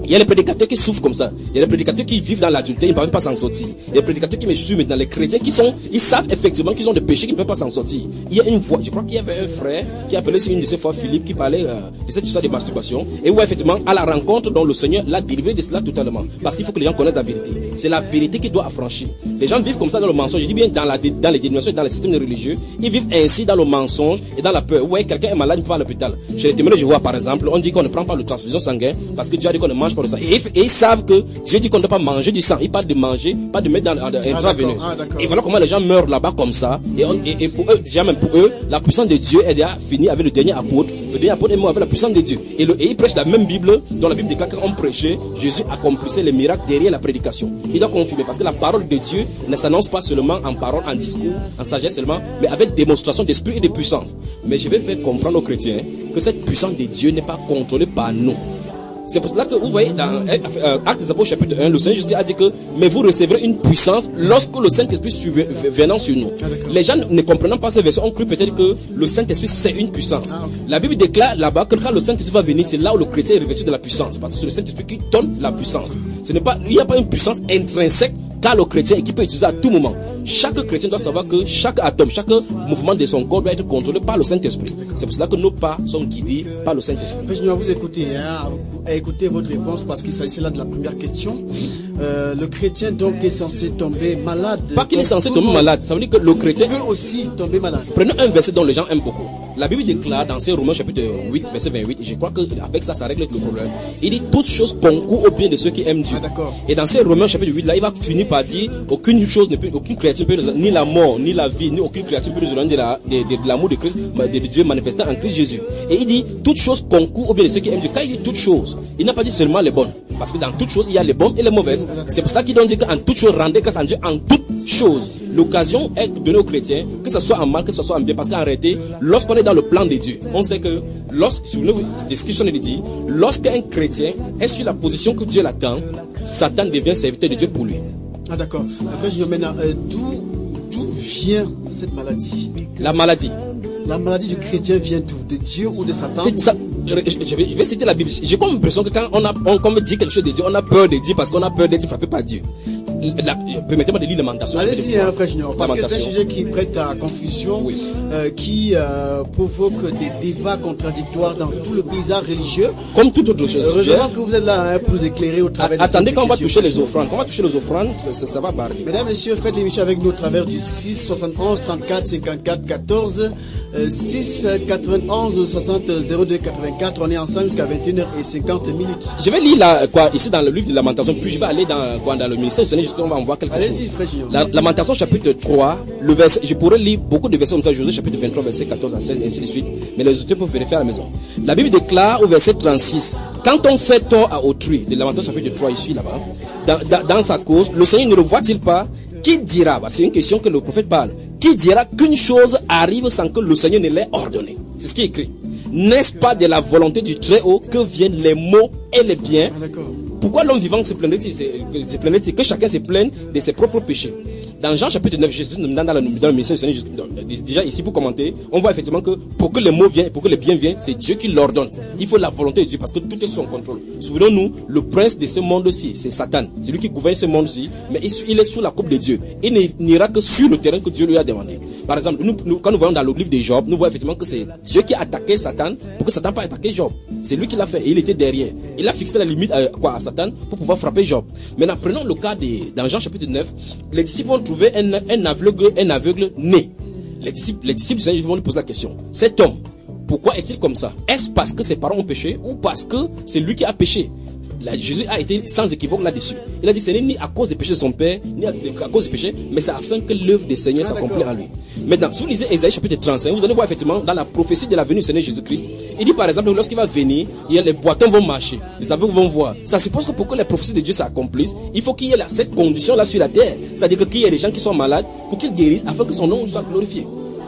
Il y a les prédicateurs qui souffrent comme ça. Il y a les prédicateurs qui vivent dans l'adultère, ils ne peuvent pas s'en sortir. Il y a les prédicateurs qui me suivent maintenant, les chrétiens qui sont, ils savent effectivement qu'ils ont des péchés, qu'ils ne peuvent pas s'en sortir. Il y a une fois, je crois qu'il y avait un frère qui appelait une de ses fois Philippe, qui parlait euh, de cette histoire de masturbation. Et où effectivement, à la rencontre dont le Seigneur l'a délivré de cela totalement. Parce qu'il faut que les gens connaissent la vérité. C'est la vérité qui doit affranchir. Les gens vivent comme ça dans le mensonge. Je dis bien dans, la, dans les dénominations et dans les systèmes religieux. Ils vivent ainsi dans le mensonge et dans la peur. Vous voyez, quelqu'un est malade, il peut aller à l'hôpital. Chez les témoins de Jéhovah, par exemple, on dit qu'on ne prend pas de transfusion sanguine parce que Dieu a dit qu'on ne mange pas de sang. Et, et ils savent que Dieu dit qu'on ne doit pas manger du sang. Il parle de manger, pas de mettre dans l'intraveineuse. Ah, ah, et voilà comment les gens meurent là-bas comme ça. Et, on, et, et pour eux, déjà même pour eux, la puissance de Dieu est déjà finie avec le dernier apôtre. Le dernier apôtre est mort avec la puissance de Dieu. Et, le, et ils prêchent la même Bible, dont la Bible déclare qu'on prêchait, Jésus accomplissait les miracles derrière la prédication. Il doit confirmer parce que la parole de Dieu ne s'annonce pas seulement en parole, en discours, en sagesse seulement, mais avec démonstration d'esprit et de puissance. Mais je vais faire comprendre aux chrétiens que cette puissance de Dieu n'est pas contrôlée par nous. C'est pour cela que vous voyez dans euh, Actes des Apôtres chapitre un, le Seigneur Jésus a dit que mais vous recevrez une puissance lorsque le Saint-Esprit venant sur nous. Ah, les gens ne comprenant pas ce verset ont cru peut-être que le Saint-Esprit c'est une puissance. Ah, okay. La Bible déclare là-bas que quand le Saint-Esprit va venir, c'est là où le chrétien est revêtu de la puissance. Parce que c'est le Saint-Esprit qui donne la puissance. Ce n'est pas, il n'y a pas une puissance intrinsèque qu'a le chrétien et qui peut utiliser à tout moment. Chaque chrétien doit savoir que chaque atome, chaque mouvement de son corps doit être contrôlé par le Saint-Esprit. C'est pour cela que nos pas sont guidés par le Saint-Esprit. Je dois vous écouter, hein, à écouter votre réponse parce qu'il s'agissait là de la première question. Euh, le chrétien donc est censé tomber malade. Pas qu'il est censé tomber malade, ça veut dire que le chrétien peut aussi tomber malade. Prenons un verset dont les gens aiment beaucoup. La Bible déclare dans ces Romains chapitre huit, verset vingt-huit, et je crois qu'avec ça, ça règle le problème. Il dit toutes choses concourent au bien de ceux qui aiment Dieu. Ah, et dans ces Romains chapitre huit, là, il va finir par dire aucune chose ne peut, aucune créature peut, ni la mort, ni la vie, ni aucune créature peut nous éloigner de, la, de, de, de l'amour de Christ, de, de Dieu manifesté en Christ Jésus. Et il dit toutes choses concourent au bien de ceux qui aiment Dieu. Quand il dit toutes choses, il n'a pas dit seulement les bonnes. Parce que dans toutes choses, il y a les bonnes et les mauvaises. C'est pour ça qu'il donne dit qu'en toutes choses, rendez grâce à Dieu en toutes choses. L'occasion est donnée aux chrétiens, que ce soit en mal, que ce soit en bien. Parce qu'en réalité, lorsqu'on est dans le plan de Dieu, on sait que, lorsque, si vous voulez, description il dit, lorsqu'un chrétien est sur la position que Dieu l'attend, Satan devient serviteur de Dieu pour lui. Ah d'accord. Après, je dis maintenant, euh, d'où, d'où vient cette maladie? La maladie. La maladie du chrétien vient d'où? De Dieu ou de Satan? C'est, ça, je, vais, je vais citer la Bible. J'ai comme l'impression que quand on, a, on, quand on dit quelque chose de Dieu, on a peur de dire parce qu'on a peur d'être frappé par Dieu. La, permettez-moi de lire Lamentation. Allez-y, hein, frère Junior, parce que c'est un sujet qui prête à confusion, oui. euh, qui euh, provoque des débats contradictoires dans tout le paysage religieux. Comme toute autre chose. Heureusement que vous êtes là hein, pour nous éclairer au travers de Attendez, quand on va toucher les offrandes, quand on va toucher les offrandes, ça, ça, ça va parler. Mesdames, Messieurs, faites l'émission avec nous au travers du six soixante-onze trente-quatre cinquante-quatre quatorze, euh, six quatre-vingt-onze soixante zéro deux quatre-vingt-quatre. On est ensemble jusqu'à vingt et une heures cinquante minutes. Je vais lire là, quoi, ici dans le livre de Lamentation, puis je vais aller dans, quoi, dans le ministère du Seigneur. On va en voir quelque Allez-y, chose. La, Lamentation chapitre trois, le verset, je pourrais lire beaucoup de versets comme ça, Josué chapitre vingt-trois, verset quatorze à seize, et ainsi de suite, mais les auteurs peuvent vérifier à la maison. La Bible déclare au verset trente-six, quand on fait tort à autrui, de Lamentation chapitre trois, ici, là-bas, dans, dans, dans sa cause, le Seigneur ne le voit-il pas? Qui dira, bah, c'est une question que le prophète parle, qui dira qu'une chose arrive sans que le Seigneur ne l'ait ordonné? C'est ce qui est écrit. N'est-ce pas de la volonté du Très-Haut que viennent les maux et les biens? Ah, pourquoi l'homme vivant se plaindrait-il? Se plaindrait-il que chacun se plaigne de ses propres péchés. Dans Jean chapitre neuf, Jésus nous dans, dans, dans le ministère du Seigneur, déjà ici pour commenter, on voit effectivement que pour que les maux viennent, pour que les biens viennent, c'est Dieu qui l'ordonne. Il faut la volonté de Dieu parce que tout est sous son contrôle. Souvenons-nous, le prince de ce monde-ci, c'est Satan. C'est lui qui gouverne ce monde-ci, mais il est sous la coupe de Dieu. Il n'ira que sur le terrain que Dieu lui a demandé. Par exemple, nous, nous, quand nous voyons dans le livre de Job, nous voyons effectivement que c'est Dieu qui a attaqué Satan pour que Satan ne puisse pas attaquer Job. C'est lui qui l'a fait et il était derrière. Il a fixé la limite à, quoi, à Satan pour pouvoir frapper Job. Maintenant, prenons le cas de, dans Jean chapitre neuf, les disciples vont trouver un, un aveugle, un aveugle né. Les disciples, les disciples du Seigneur vont lui poser la question. Cet homme, pourquoi est-il comme ça? Est-ce parce que ses parents ont péché ou parce que c'est lui qui a péché? Là, Jésus a été sans équivoque là-dessus. Il a dit, ce n'est ni à cause des péchés de son père, ni à, à cause des péchés, mais c'est afin que l'œuvre des Seigneurs ah, s'accomplisse en lui. Maintenant, si vous lisez Ésaïe chapitre trente-cinq, vous allez voir effectivement dans la prophétie de la venue du Seigneur Jésus-Christ, il dit par exemple que lorsqu'il va venir, il y a les boitons vont marcher, les aveugles vont voir. Ça suppose que pour que les prophéties de Dieu s'accomplissent, il faut qu'il y ait là, cette condition-là sur la terre. C'est-à-dire qu'il y ait des gens qui sont malades pour qu'ils guérissent afin que son nom soit glorifié.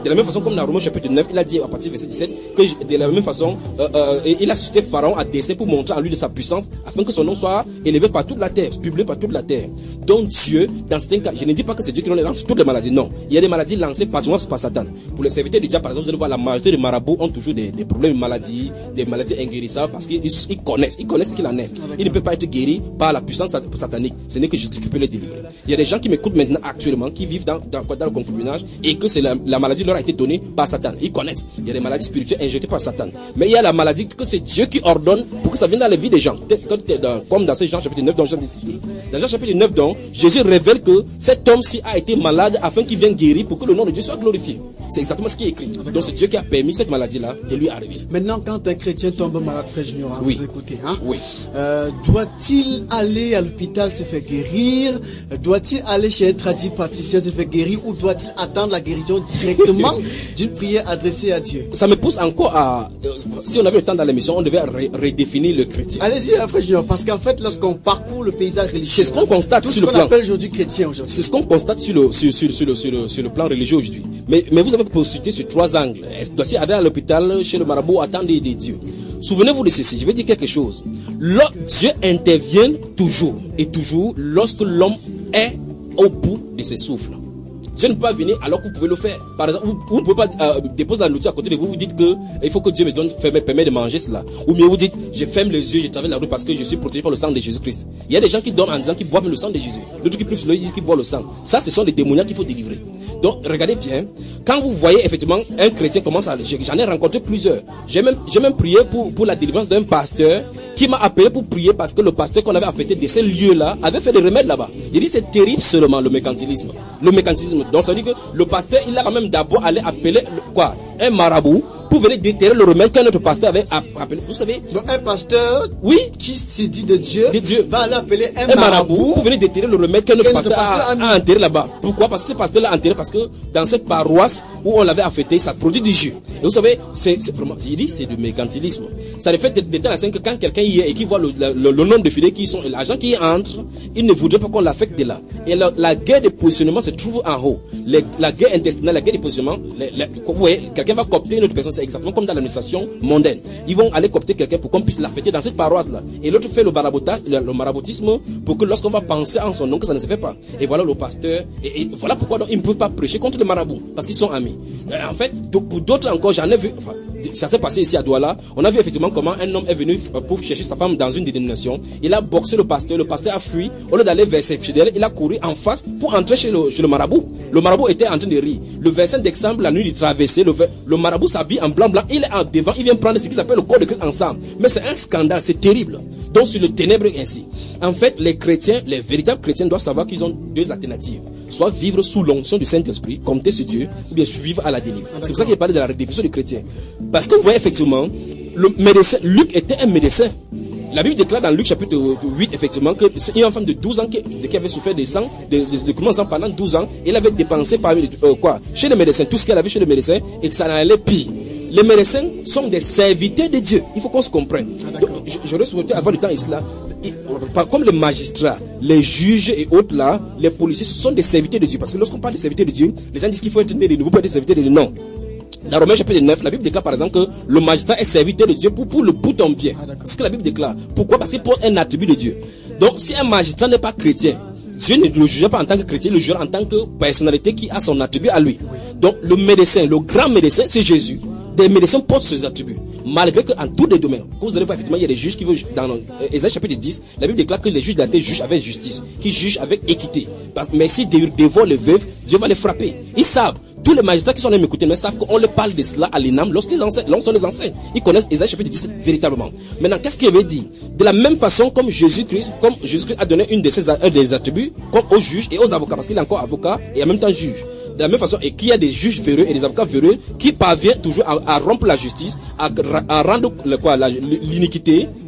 De la même façon comme dans Romains chapitre neuf, il a dit à partir du verset dix-sept que je- de la même façon, euh, euh, il a suscité Pharaon à dessein pour montrer en lui de sa puissance, afin que son nom soit élevé par toute la terre, publié par toute la terre. Donc Dieu, dans certains cas, je ne dis pas que c'est Dieu qui lance toutes les maladies, non. Il y a des maladies lancées particulièrement par Satan. Pour les serviteurs du diable, par exemple, vous allez voir la majorité des marabouts ont toujours des, des problèmes de maladies, des maladies inguérissables parce qu'ils ils connaissent, ils connaissent ce qu'il en est. Il ne peut pas être guéri par la puissance sat- satanique. Ce n'est que Jésus qui peut les délivrer. Il y a des gens qui m'écoutent maintenant actuellement, qui vivent dans, dans, dans le concubinage et que c'est la, la maladie leur a été donnée par Satan. Ils connaissent. Il y a des maladies spirituelles injectées par Satan. Mais il y a la maladie que c'est Dieu qui ordonne pour que ça vienne dans la vie des gens. Peut-être que dans- Comme dans ce Jean chapitre neuf dont j'ai cité. Dans Jean chapitre neuf, donc, Jésus révèle que cet homme-ci a été malade afin qu'il vienne guérir pour que le nom de Dieu soit glorifié. C'est exactement ce qui est écrit. Donc c'est Dieu qui a permis cette maladie-là de lui arriver. Maintenant, quand un chrétien tombe malade, frère Junior, hein, Oui. vous écoutez, hein, Oui. euh, doit-il aller à l'hôpital se faire guérir? Doit-il aller chez un tradipraticien se faire guérir? Ou doit-il attendre la guérison directement d'une prière adressée à Dieu? Ça me pousse encore à... euh, si on avait le temps dans l'émission, on devait ré- redéfinir le chrétien. Allez-y, hein, frère Junior, parce qu'en fait, lorsqu'on parcourt le paysage religieux, C'est ce qu'on constate tout ce sur le qu'on plan. appelle aujourd'hui chrétien aujourd'hui. C'est ce qu'on constate sur le, sur, sur, sur le, sur le, sur le plan religieux aujourd'hui. Mais, mais vous avez consulté sur trois angles. Est-ce que doit-il aller à l'hôpital, chez le marabout, attendre des dieux? Souvenez-vous de ceci, je vais dire quelque chose. Lo- Dieu intervient toujours et toujours lorsque l'homme est au bout de ses souffles. Dieu ne peut pas venir alors que vous pouvez le faire. Par exemple, vous, vous ne pouvez pas euh, déposer la nourriture à côté de vous, vous dites que euh, il faut que Dieu me donne, me permet de manger cela. Ou mieux vous dites, je ferme les yeux, je traverse la rue parce que je suis protégé par le sang de Jésus-Christ. Il y a des gens qui dorment en disant qu'ils boivent le sang de Jésus. D'autres qui prient sur le lit, disent qu'ils boivent le sang. Ça, ce sont les démoniaques qu'il faut délivrer. Donc, regardez bien, quand vous voyez effectivement un chrétien commence à... J'en ai rencontré plusieurs. J'ai même, j'ai même prié pour, pour la délivrance d'un pasteur qui m'a appelé pour prier parce que le pasteur qu'on avait affecté de ces lieux-là avait fait des remèdes là-bas. Il dit c'est terrible seulement le mercantilisme. Le mercantilisme. Donc ça veut dire que le pasteur, il a quand même d'abord allé appeler le- quoi, un marabout pour venir déterrer le remède qu'un autre pasteur avait appelé. Vous savez, Donc un pasteur oui, qui se dit de Dieu, De Dieu. va aller appeler un, un marabout marabout. pour venir déterrer le remède qu'un autre Qu'un pasteur autre pasteur a, a mis. a enterré là-bas. Pourquoi? Parce que ce pasteur l'a enterré parce que dans cette paroisse où on l'avait affecté, ça produit du jus. Et vous savez, c'est c'est vraiment, il dit, c'est du mercantilisme. Ça le fait de de telle façon que quand quelqu'un y est et qu'il voit le, le, le nombre de filets qui sont, et l'argent qui y entre, il ne voudrait pas qu'on l'affecte de là. Et la, la guerre de positionnement se trouve en haut. Les- la guerre intestinale, la guerre de positionnement, les- les- vous voyez, quelqu'un va coopter une autre personne, c'est exactement comme dans l'administration mondaine. Ils vont aller coopter quelqu'un pour qu'on puisse l'affecter dans cette paroisse-là. Et l'autre fait le maraboutage, le, le maraboutisme pour que lorsqu'on va penser en son nom, que ça ne se fait pas. Et voilà le pasteur. Et, et voilà pourquoi donc, ils ne peuvent pas prêcher contre les marabouts. Parce qu'ils sont amis. Euh, en fait, donc, pour d'autres encore, j'en ai vu, enfin, ça s'est passé ici à Douala. On a vu effectivement comment un homme est venu pour chercher sa femme dans une dénomination. Il a boxé le pasteur. Le pasteur a fui. Au lieu d'aller vers ses fidèles, il a couru en face pour entrer chez le, chez le marabout. Le marabout était en train de rire. Le verset d'exemple, la nuit du traversé, le, ver- le marabout s'habille en blanc blanc. Il est en devant. Il vient prendre ce qui s'appelle le corps de Christ ensemble. Mais c'est un scandale. C'est terrible. Donc sur le ténèbre ainsi. En fait, les chrétiens, les véritables chrétiens doivent savoir qu'ils ont deux alternatives. Soit vivre sous l'onction du Saint-Esprit, compter sur Dieu, ou bien vivre à la délivrance. C'est pour ça qu'il a parlé de la redéfinition du chrétien. Parce que vous voyez effectivement, le médecin, Luc était un médecin. La Bible déclare dans Luc chapitre huit, effectivement, que c'est une femme de douze ans qui, qui avait souffert de sang, de, de, de, de sang pendant douze ans, et elle avait dépensé par, euh, quoi, chez le médecin, tout ce qu'elle avait chez le médecin, et que ça n'allait pire. Les médecins sont des serviteurs de Dieu. Il faut qu'on se comprenne. Donc, j'aurais souhaité avoir du temps ici là. Comme les magistrats, les juges et autres là, les policiers, ce sont des serviteurs de Dieu. Parce que lorsqu'on parle de serviteurs de Dieu, les gens disent qu'il faut être né de nouveau pour être serviteur de Dieu. Non. Dans Romains chapitre neuf, la Bible déclare par exemple que le magistrat est serviteur de Dieu pour, pour le bout en bien. C'est ce que la Bible déclare. Pourquoi? Parce qu'il porte un attribut de Dieu. Donc si un magistrat n'est pas chrétien, Dieu ne le juge pas en tant que chrétien, il le juge en tant que personnalité qui a son attribut à lui. Donc le médecin, le grand médecin, c'est Jésus. Des médecins portent ces attributs. Malgré qu'en tous les domaines, quand vous allez voir effectivement, il y a des juges qui veulent, dans Ésaïe chapitre dix, la Bible déclare que les juges de la terre jugent avec justice, qui jugent avec équité. Parce que mais s'ils dévorent les veuves, Dieu va les frapper. Ils savent. Tous les magistrats qui sont là m'écouter, mais savent qu'on leur parle de cela à l'E N A M lorsqu'ils enseignent, lorsqu'on les enseigne. Ils connaissent Ésaïe chapitre dix véritablement. Maintenant, qu'est-ce qu'il veut dire? De la même façon, comme Jésus-Christ, comme Jésus-Christ a donné une de ses un des attributs, comme aux juges et aux avocats, parce qu'il est encore avocat et en même temps juge. De la même façon, et qu'il y a des juges véreux et des avocats véreux qui parviennent toujours à, à rompre la justice, à, à rendre le, quoi, la, l'iniquité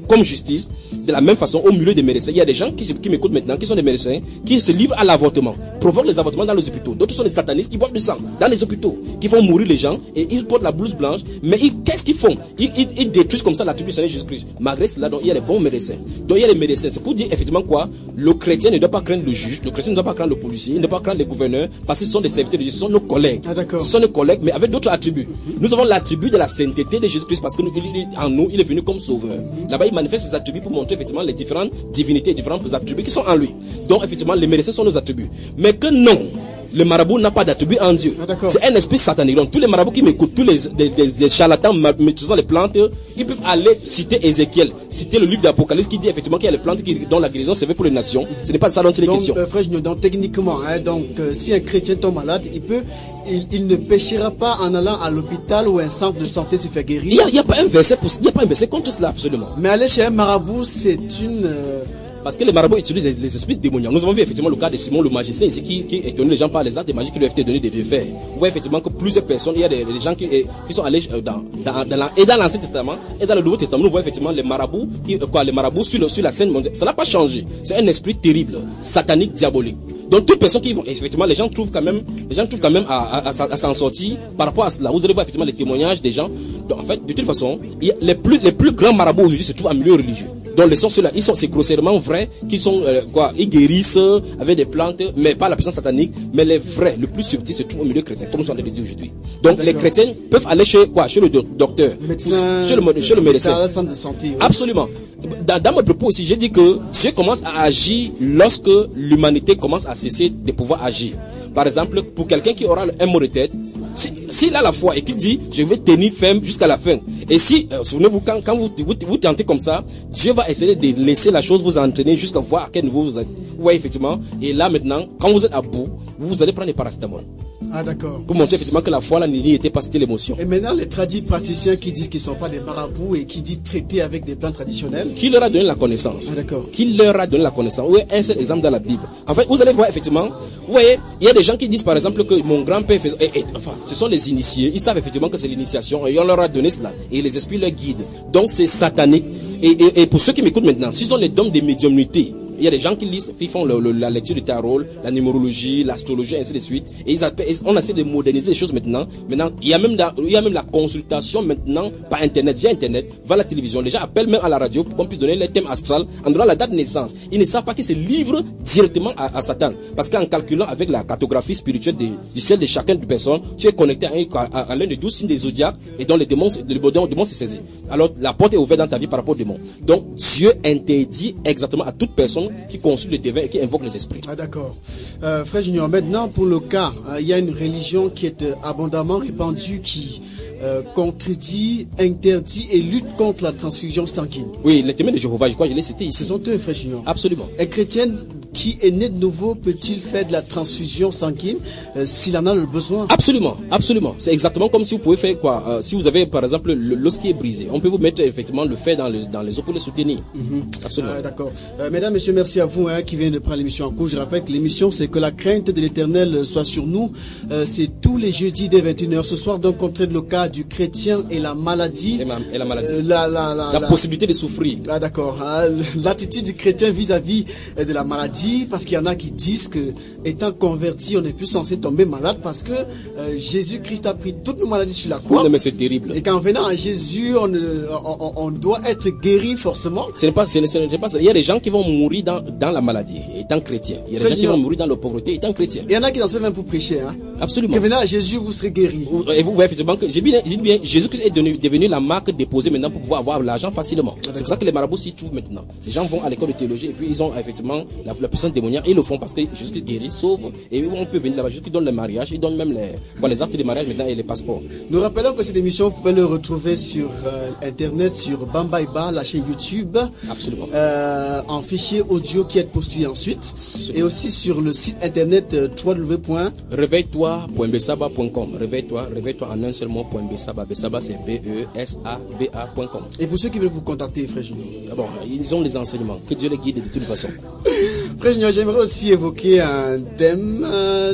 comme justice. De la même façon, au milieu des médecins, il y a des gens qui, qui m'écoutent maintenant, qui sont des médecins, qui se livrent à l'avortement, provoquent les avortements dans les hôpitaux. D'autres sont des satanistes qui boivent du sang dans les hôpitaux, qui font mourir les gens, et ils portent la blouse blanche. Mais ils, qu'est-ce qu'ils font? ils, ils, ils détruisent comme ça la tribu du Seigneur Jésus-Christ. Malgré cela, donc, il y a les bons médecins. Donc il y a les médecins. C'est pour dire effectivement quoi? Le chrétien ne doit pas craindre le juge, le chrétien ne doit pas craindre le policier, il ne doit pas craindre les gouverneurs, parce que ce sont des serviteurs de Dieu, ce sont nos collègues. Ah, d'accord. Ce sont nos collègues, mais avec d'autres attributs. Mm-hmm. Nous avons l'attribut de la sainteté de Jésus-Christ, parce que nous, il, en nous, il est venu comme sauveur. Mm-hmm. Là-bas, il manifeste ses attributs pour montrer effectivement les différentes divinités, les différents attributs qui sont en lui. Donc effectivement, les médecins sont nos attributs. Mais que non, le marabout n'a pas d'attribut en Dieu. Ah, c'est un esprit satanique. Donc tous les marabouts qui m'écoutent, tous les, les, les, les charlatans maîtrisant les plantes, ils peuvent aller citer Ézéchiel, citer le livre d'Apocalypse qui dit effectivement qu'il y a les plantes qui, dont la guérison c'est fait pour les nations. Ce n'est pas ça dont c'est les questions. Euh, frère Junior, donc techniquement, hein, donc euh, si un chrétien tombe malade, il peut, il, il ne péchera pas en allant à l'hôpital ou à un centre de santé se faire guérir. Il n'y a, a pas un verset pour, il y a pas un verset contre cela absolument. Mais aller chez un marabout, c'est une euh, Parce que les marabouts utilisent les, les esprits démoniaques. Nous avons vu effectivement le cas de Simon le magicien ici qui, qui étonnait les gens par les actes de magie qui lui avaient été donnés de faire. Vous voyez effectivement que plusieurs personnes, il y a des, des gens qui, qui sont allés dans, dans, dans, la, et dans l'Ancien Testament et dans le Nouveau Testament. Nous voyons effectivement les marabouts, qui, quoi, les marabouts sur, le, sur la scène mondiale. Ça n'a pas changé. C'est un esprit terrible, satanique, diabolique. Donc toute personne qui vont, effectivement, les gens trouvent quand même, les gens trouvent quand même à, à, à, à s'en sortir par rapport à cela. Vous allez voir effectivement les témoignages des gens. Donc en fait, de toute façon, il y a les plus, les plus grands marabouts aujourd'hui se trouvent en milieu religieux. Donc les sont ceux-là, ils sont, c'est grossièrement vrai, qu'ils sont, euh, quoi, ils guérissent avec des plantes, mais pas la puissance satanique, mais les vrais, le plus subtil se trouve au milieu chrétien, comme nous sommes en train de dire aujourd'hui. Donc les chrétiens peuvent aller chez, quoi, chez le docteur, le médecin, chez le, chez le médecin. Le centre de santé, oui. Absolument. Dans, dans mon propos aussi, j'ai dit que Dieu commence à agir lorsque l'humanité commence à cesser de pouvoir agir. Par exemple, pour quelqu'un qui aura un mot de tête, s'il si, a la foi et qu'il dit je vais tenir ferme jusqu'à la fin. Et si, euh, souvenez-vous, quand, quand vous, vous, vous tentez comme ça, Dieu va essayer de laisser la chose vous entraîner jusqu'à voir à quel niveau vous êtes. Vous voyez effectivement. Et là maintenant, quand vous êtes à bout, vous, vous allez prendre des paracétamol. Ah d'accord. Pour montrer effectivement que la foi là n'y était pas, c'était l'émotion. Et maintenant les tradis praticiens qui disent qu'ils ne sont pas des marabouts et qui disent traiter avec des plantes traditionnelles. Qui leur a donné la connaissance? Ah d'accord. Qui leur a donné la connaissance? Oui, un seul exemple dans la Bible. En fait, vous allez voir effectivement, vous voyez, il y a des gens qui disent par exemple que mon grand-père faisait, et, et, enfin, ce sont les initiés, ils savent effectivement que c'est l'initiation et on leur a donné cela et les esprits leur guident. Donc c'est satanique. Et, et, et pour ceux qui m'écoutent maintenant, s'ils ont les dons de médiumnité, il y a des gens qui lisent, qui font le, le, la lecture du tarot, la numérologie, l'astrologie, ainsi de suite. Et ils appellent, on essaie de moderniser les choses maintenant. Maintenant, il y a même la, il y a même la consultation maintenant par Internet, via Internet, via la télévision. Les gens appellent même à la radio pour qu'on puisse donner les thèmes astrales en donnant la date de naissance. Ils ne savent pas qu'ils se livrent directement à, à Satan. Parce qu'en calculant avec la cartographie spirituelle de, du ciel de chacune des personnes, tu es connecté à, à, à, à l'un des douze signes des zodiacs et dont les démons, le démon s'est saisi. Alors, la porte est ouverte dans ta vie par rapport aux démons. Donc, Dieu interdit exactement à toute personne qui consulte les devins et qui invoque les esprits. Ah d'accord. Euh, frère Junior, maintenant pour le cas, il euh, y a une religion qui est euh, abondamment répandue qui euh, contredit, interdit et lutte contre la transfusion sanguine. Oui, les témoins de Jéhovah, je crois que je l'ai cité ici. Ce sont eux, frère Junior. Absolument. Un chrétien qui est né de nouveau peut-il faire de la transfusion sanguine euh, s'il en a le besoin? Absolument, absolument. C'est exactement comme si vous pouvez faire quoi euh, si vous avez par exemple l'os qui est brisé, on peut vous mettre effectivement le fer dans, le, dans les os pour le soutenir. Mm-hmm. Absolument. Euh, d'accord. Euh, mesdames, messieurs, merci à vous hein, qui viennent de prendre l'émission en cours. Je rappelle que l'émission c'est que la crainte de l'Éternel soit sur nous. Euh, c'est tous les jeudis dès vingt et une heures. Ce soir donc on traite le cas du chrétien et la maladie. Et, ma, et la maladie. Euh, la, la, la, la, la possibilité de souffrir. Ah d'accord. Hein, l'attitude du chrétien vis-à-vis de la maladie, parce qu'il y en a qui disent que étant converti, on n'est plus censé tomber malade parce que euh, Jésus-Christ a pris toutes nos maladies sur la croix. Non, mais c'est terrible. Et qu'en venant à Jésus, on, on, on doit être guéri forcément. Ce n'est pas, ce n'est pas ça. Il y a des gens qui vont mourir dans, dans la maladie étant chrétien. Il y a des Très gens bien. qui vont mourir dans la pauvreté étant chrétien. Il y en a qui en savent même pour prêcher. Hein. Absolument. Que venant à Jésus, vous serez guéri. Et vous voyez effectivement que j'ai bien, bien Jésus-Christ est devenu, devenu la marque déposée maintenant pour pouvoir avoir l'argent facilement. C'est pour ça que les marabouts s'y trouvent maintenant. Les gens vont à l'école de théologie et puis ils ont effectivement la, la puissance démoniaque. Ils le font parce que Jésus guérit, sauve, et on peut venir là-bas, Jésus qui donne le mariage, il donne même les, bon, les actes de mariage maintenant et les passeports. Nous rappelons que cette émission, vous pouvez le retrouver sur euh, internet, sur Bambaiba, la chaîne YouTube. Absolument. Euh, en fichier audio qui est postulé ensuite. Absolument. Et aussi sur le site internet euh, w w w point réveille-toi point besaba point com. Réveille-toi, réveille-toi en un seul mot, point besaba. Besaba c'est B E S A B A point com. Et pour ceux qui veulent vous contacter, frère Junior? Bon, ils ont les enseignements. Que Dieu les guide de toute façon. Frère Junior, j'aimerais aussi évoquer un thème, euh,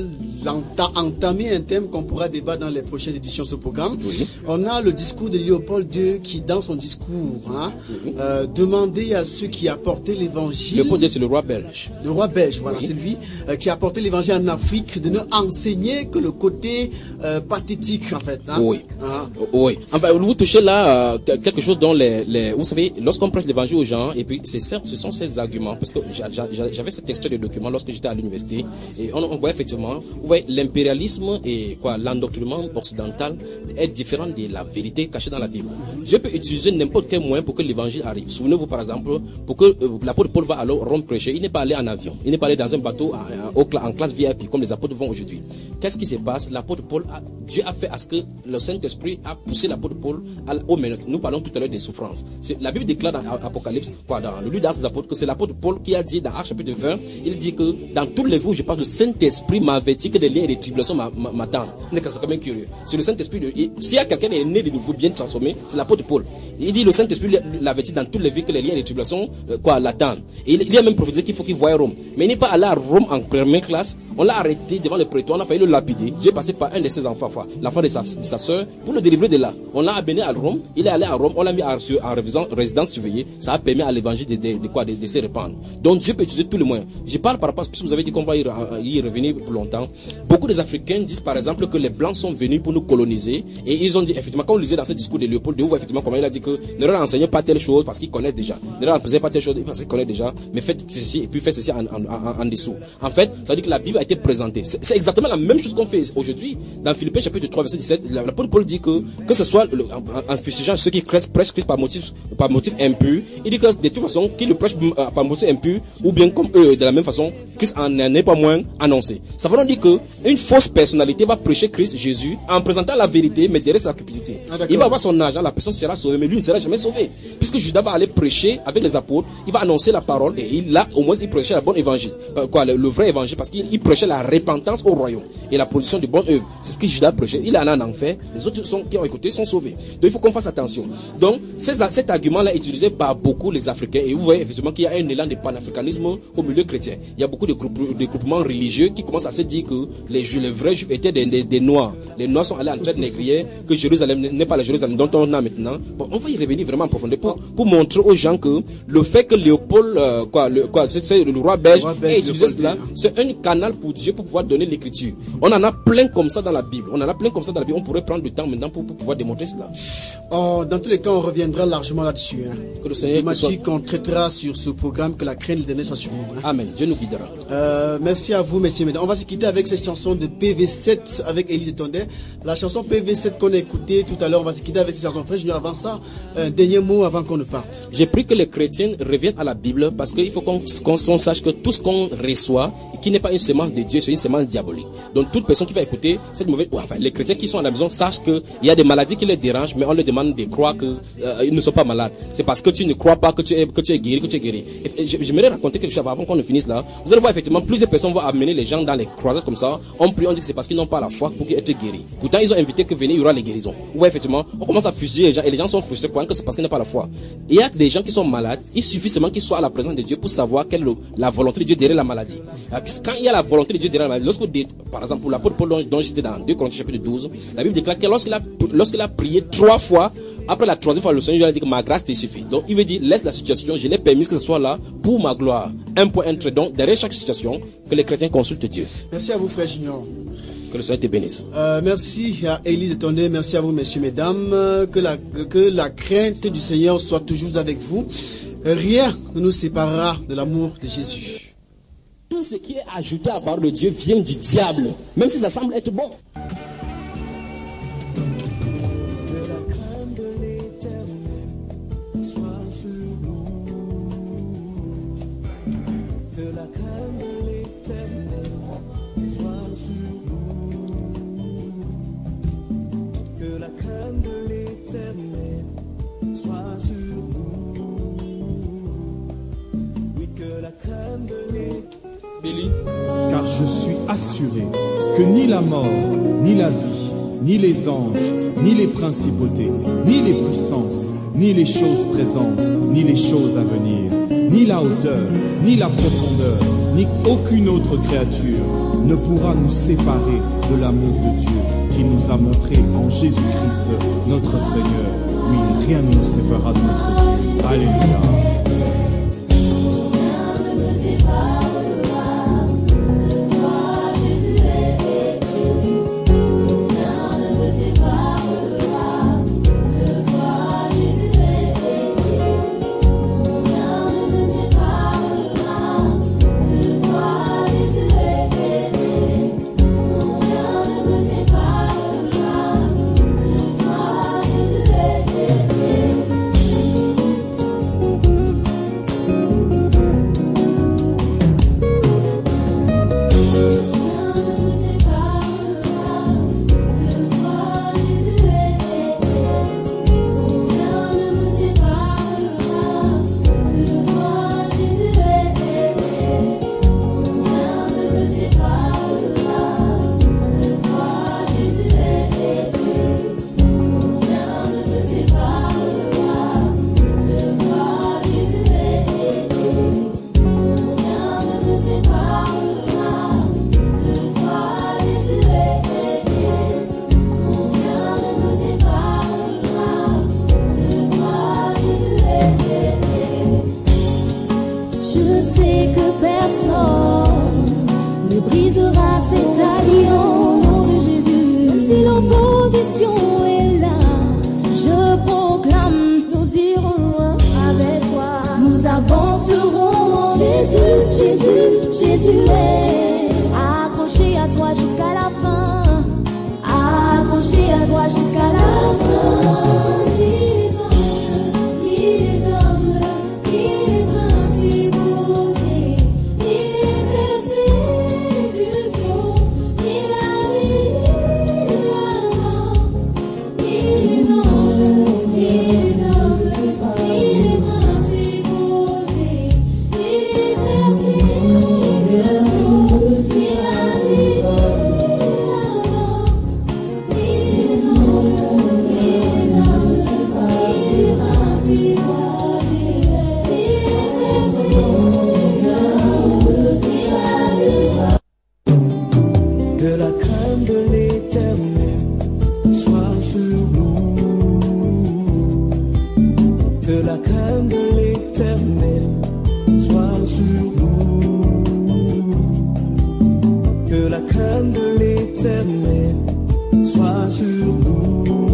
entamer un thème qu'on pourra débattre dans les prochaines éditions de ce programme. Oui. On a le discours de Léopold deux qui, dans son discours, hein, oui. euh, demandait à ceux qui apportaient l'évangile. Léopold deux, c'est le roi belge. Le roi belge, voilà, oui. c'est lui euh, qui apportait l'évangile en Afrique, de ne enseigner que le côté euh, pathétique, en fait. Hein. Oui. Hein. Oui. Enfin, vous touchez là euh, quelque chose dont les, les vous savez, lorsqu'on prêche l'évangile aux gens, et puis c'est ce sont ces arguments, parce que j'avais cet extrait de document lorsque j'étais à l'université, et on, on voit effectivement, vous voyez, l'impérialisme et quoi, l'endoctrinement occidental est différent de la vérité cachée dans la Bible. Dieu peut utiliser n'importe quel moyen pour que l'évangile arrive. Souvenez-vous par exemple, pour que euh, l'apôtre Paul va à Rome prêcher, il n'est pas allé en avion, il n'est pas allé dans un bateau en, en, en classe V I P comme les apôtres vont aujourd'hui. Qu'est-ce qui se passe? L'apôtre Paul, a, Dieu a fait à ce que le Saint-Esprit a poussé l'apôtre Paul à, aux menottes. Nous parlons tout à l'heure des souffrances. La Bible déclare dans Apocalypse, quoi, dans le livre d'Actes des apôtres, que c'est l'apôtre Paul qui a dit dans Actes chapitre vingt, il dit que dans tous les jours, je parle, le Saint-Esprit m'a averti que des liens et des tribulations m'attendent. C'est quand même curieux. C'est le Saint-Esprit. De... S'il y a quelqu'un qui est né de nouveau, bien transformé, c'est l'apôtre Paul. Il dit le Saint-Esprit l'avertit dans tous les vies que les liens et les tribulations euh, quoi, l'attendent. Et il, il a même prophétisé qu'il faut qu'il voie Rome. Mais il n'est pas allé à Rome en première classe. On l'a arrêté devant le prétoire, on a failli le lapider. Dieu est passé par un de ses enfants, l'enfant de sa, de sa soeur, pour le délivrer de là. On l'a amené à Rome. Il est allé à Rome. On l'a mis en, en résidence surveillée. Ça a permis à l'évangile de, de, de, quoi, de, de se répandre. Donc Dieu peut utiliser tous les moyens. Je parle par rapport, puisque vous avez dit qu'on va y, y revenir pour longtemps. Beaucoup des Africains disent par exemple que les Blancs sont venus pour nous coloniser. Et ils ont dit, effectivement, quand on lisait dans ce discours de Léopold, de vous, effectivement, comment il a dit que ne leur enseignez pas telle chose parce qu'ils connaissent déjà. Ne leur enseignez pas telle chose parce qu'ils connaissent déjà. Mais faites ceci et puis faites ceci en, en, en, en dessous. En fait, ça veut dire que la Bible a été présentée. C'est exactement la même chose qu'on fait aujourd'hui. Dans Philippiens chapitre trois, verset dix-sept, l'apôtre Paul dit que, que ce soit le, en, en fustigeant ceux qui prêchent Christ par motif, par motif impur, il dit que de toute façon, qu'ils le prêchent par motif impur, ou bien comme eux, de la même façon, Christ en n'est pas moins annoncé. Ça veut dire que une fausse personnalité va prêcher Christ Jésus en présentant la vérité, mais derrière la cupidité. Ah, il va avoir son argent, la personne sera sauvée, mais lui ne sera jamais sauvé. Puisque Judas va aller prêcher avec les apôtres, il va annoncer la parole, et il, là, au moins, il prêchait la bonne évangile. Quoi, le, le vrai évangile, parce qu'il prêchait la repentance au royaume et la production de bonnes œuvres. C'est ce que Judas prêchait. Il en a en enfer. Les autres sont, qui ont écouté sont sauvés. Donc il faut qu'on fasse attention. Donc ces, cet argument-là est utilisé par beaucoup les Africains. Et vous voyez effectivement qu'il y a un élan de panafricanisme au milieu chrétien. Il y a beaucoup de, groupes, de groupements religieux qui commencent à se dire que les, Juifs, les vrais Juifs étaient des, des, des Noirs. Les Noirs sont allés en traite négrière, que Jérusalem n'est pas la Jérusalem dont on a maintenant. Bon, on va y revenir vraiment en profondeur pour, pour montrer aux gens que le fait que Léopold, euh, quoi, le, quoi, c'est, c'est le roi belge, ait utilisé cela, c'est un canal pour Dieu pour pouvoir donner l'écriture. On en a plein comme ça dans la Bible. On en a plein comme ça dans la Bible. On pourrait prendre du temps maintenant pour, pour pouvoir démontrer cela. Oh, dans tous les cas, on reviendra largement là-dessus. Hein. Que le Seigneur soit... qu'on traitera sur ce programme, que la crainte de l'éternel soit sur nous. Hein. Amen. Dieu nous guidera. Euh, merci à vous, messieurs, mesdames. On va se quitter avec cette chanson de P V sept avec Élise Tondet. La chanson P V sept qu'on a écoutée tout à l'heure, on va se quitter avec cette chanson. Frère Junior, avant ça, un dernier mot avant qu'on ne parte. J'ai pris que les chrétiens reviennent à la Bible parce qu'il faut qu'on, qu'on, qu'on sache que tout ce qu'on reçoit, qui n'est pas une semence de Dieu, c'est une semence diabolique. Donc toute personne qui va écouter cette mauvaise, enfin les chrétiens qui sont à la maison sachent qu'il y a des maladies qui les dérangent, mais on leur demande de croire qu'ils euh, ne sont pas malades. C'est parce que tu ne crois pas que tu es, que tu es guéri, que tu es guéri. Et, je, j'aimerais raconter quelque chose avant qu'on ne finisse là. Vous allez voir effectivement plusieurs personnes vont amener les gens dans les croisades comme ça. On prie, on dit que c'est parce qu'ils n'ont pas la foi pour qu'ils soient guéris. Pourtant ils ont invité que venez, il y aura les guérisons. Vous voyez effectivement, on commence à fusiller les gens et les gens sont frustrés croyant que c'est parce qu'ils n'ont pas la foi. Et il y a des gens qui sont malades, il suffit seulement qu'ils soient à la présence de Dieu pour savoir quelle est la volonté de Dieu derrière la maladie. Quand il y a la volonté de Dieu derrière la maladie, lorsque par exemple pour l'apôtre Paul dont j'étais dans deux Corinthiens chapitre douze, la Bible déclare que lorsqu'il a, lorsqu'il a prié trois fois, après la troisième fois, le Seigneur lui a dit que ma grâce te suffit. Donc il veut dire, laisse la situation, je l'ai permis que ce soit là pour ma gloire. Un point, un trait. Donc derrière chaque situation, que les chrétiens consultent Dieu. Merci à vous, frère Junior. Que le Seigneur te bénisse. Euh, merci à Élise Tondet, merci à vous, messieurs, mesdames. Que la, que la crainte du Seigneur soit toujours avec vous. Rien ne nous séparera de l'amour de Jésus. Tout ce qui est ajouté à la parole de Dieu vient du diable, même si ça semble être bon. Car je suis assuré que ni la mort, ni la vie, ni les anges, ni les principautés, ni les puissances, ni les choses présentes, ni les choses à venir, ni la hauteur, ni la profondeur, ni aucune autre créature ne pourra nous séparer de l'amour de Dieu qui nous a montré en Jésus-Christ, notre Seigneur. Oui, rien ne nous séparera de notre Dieu. Alléluia. Que la crainte de l'Éternel soit sur nous.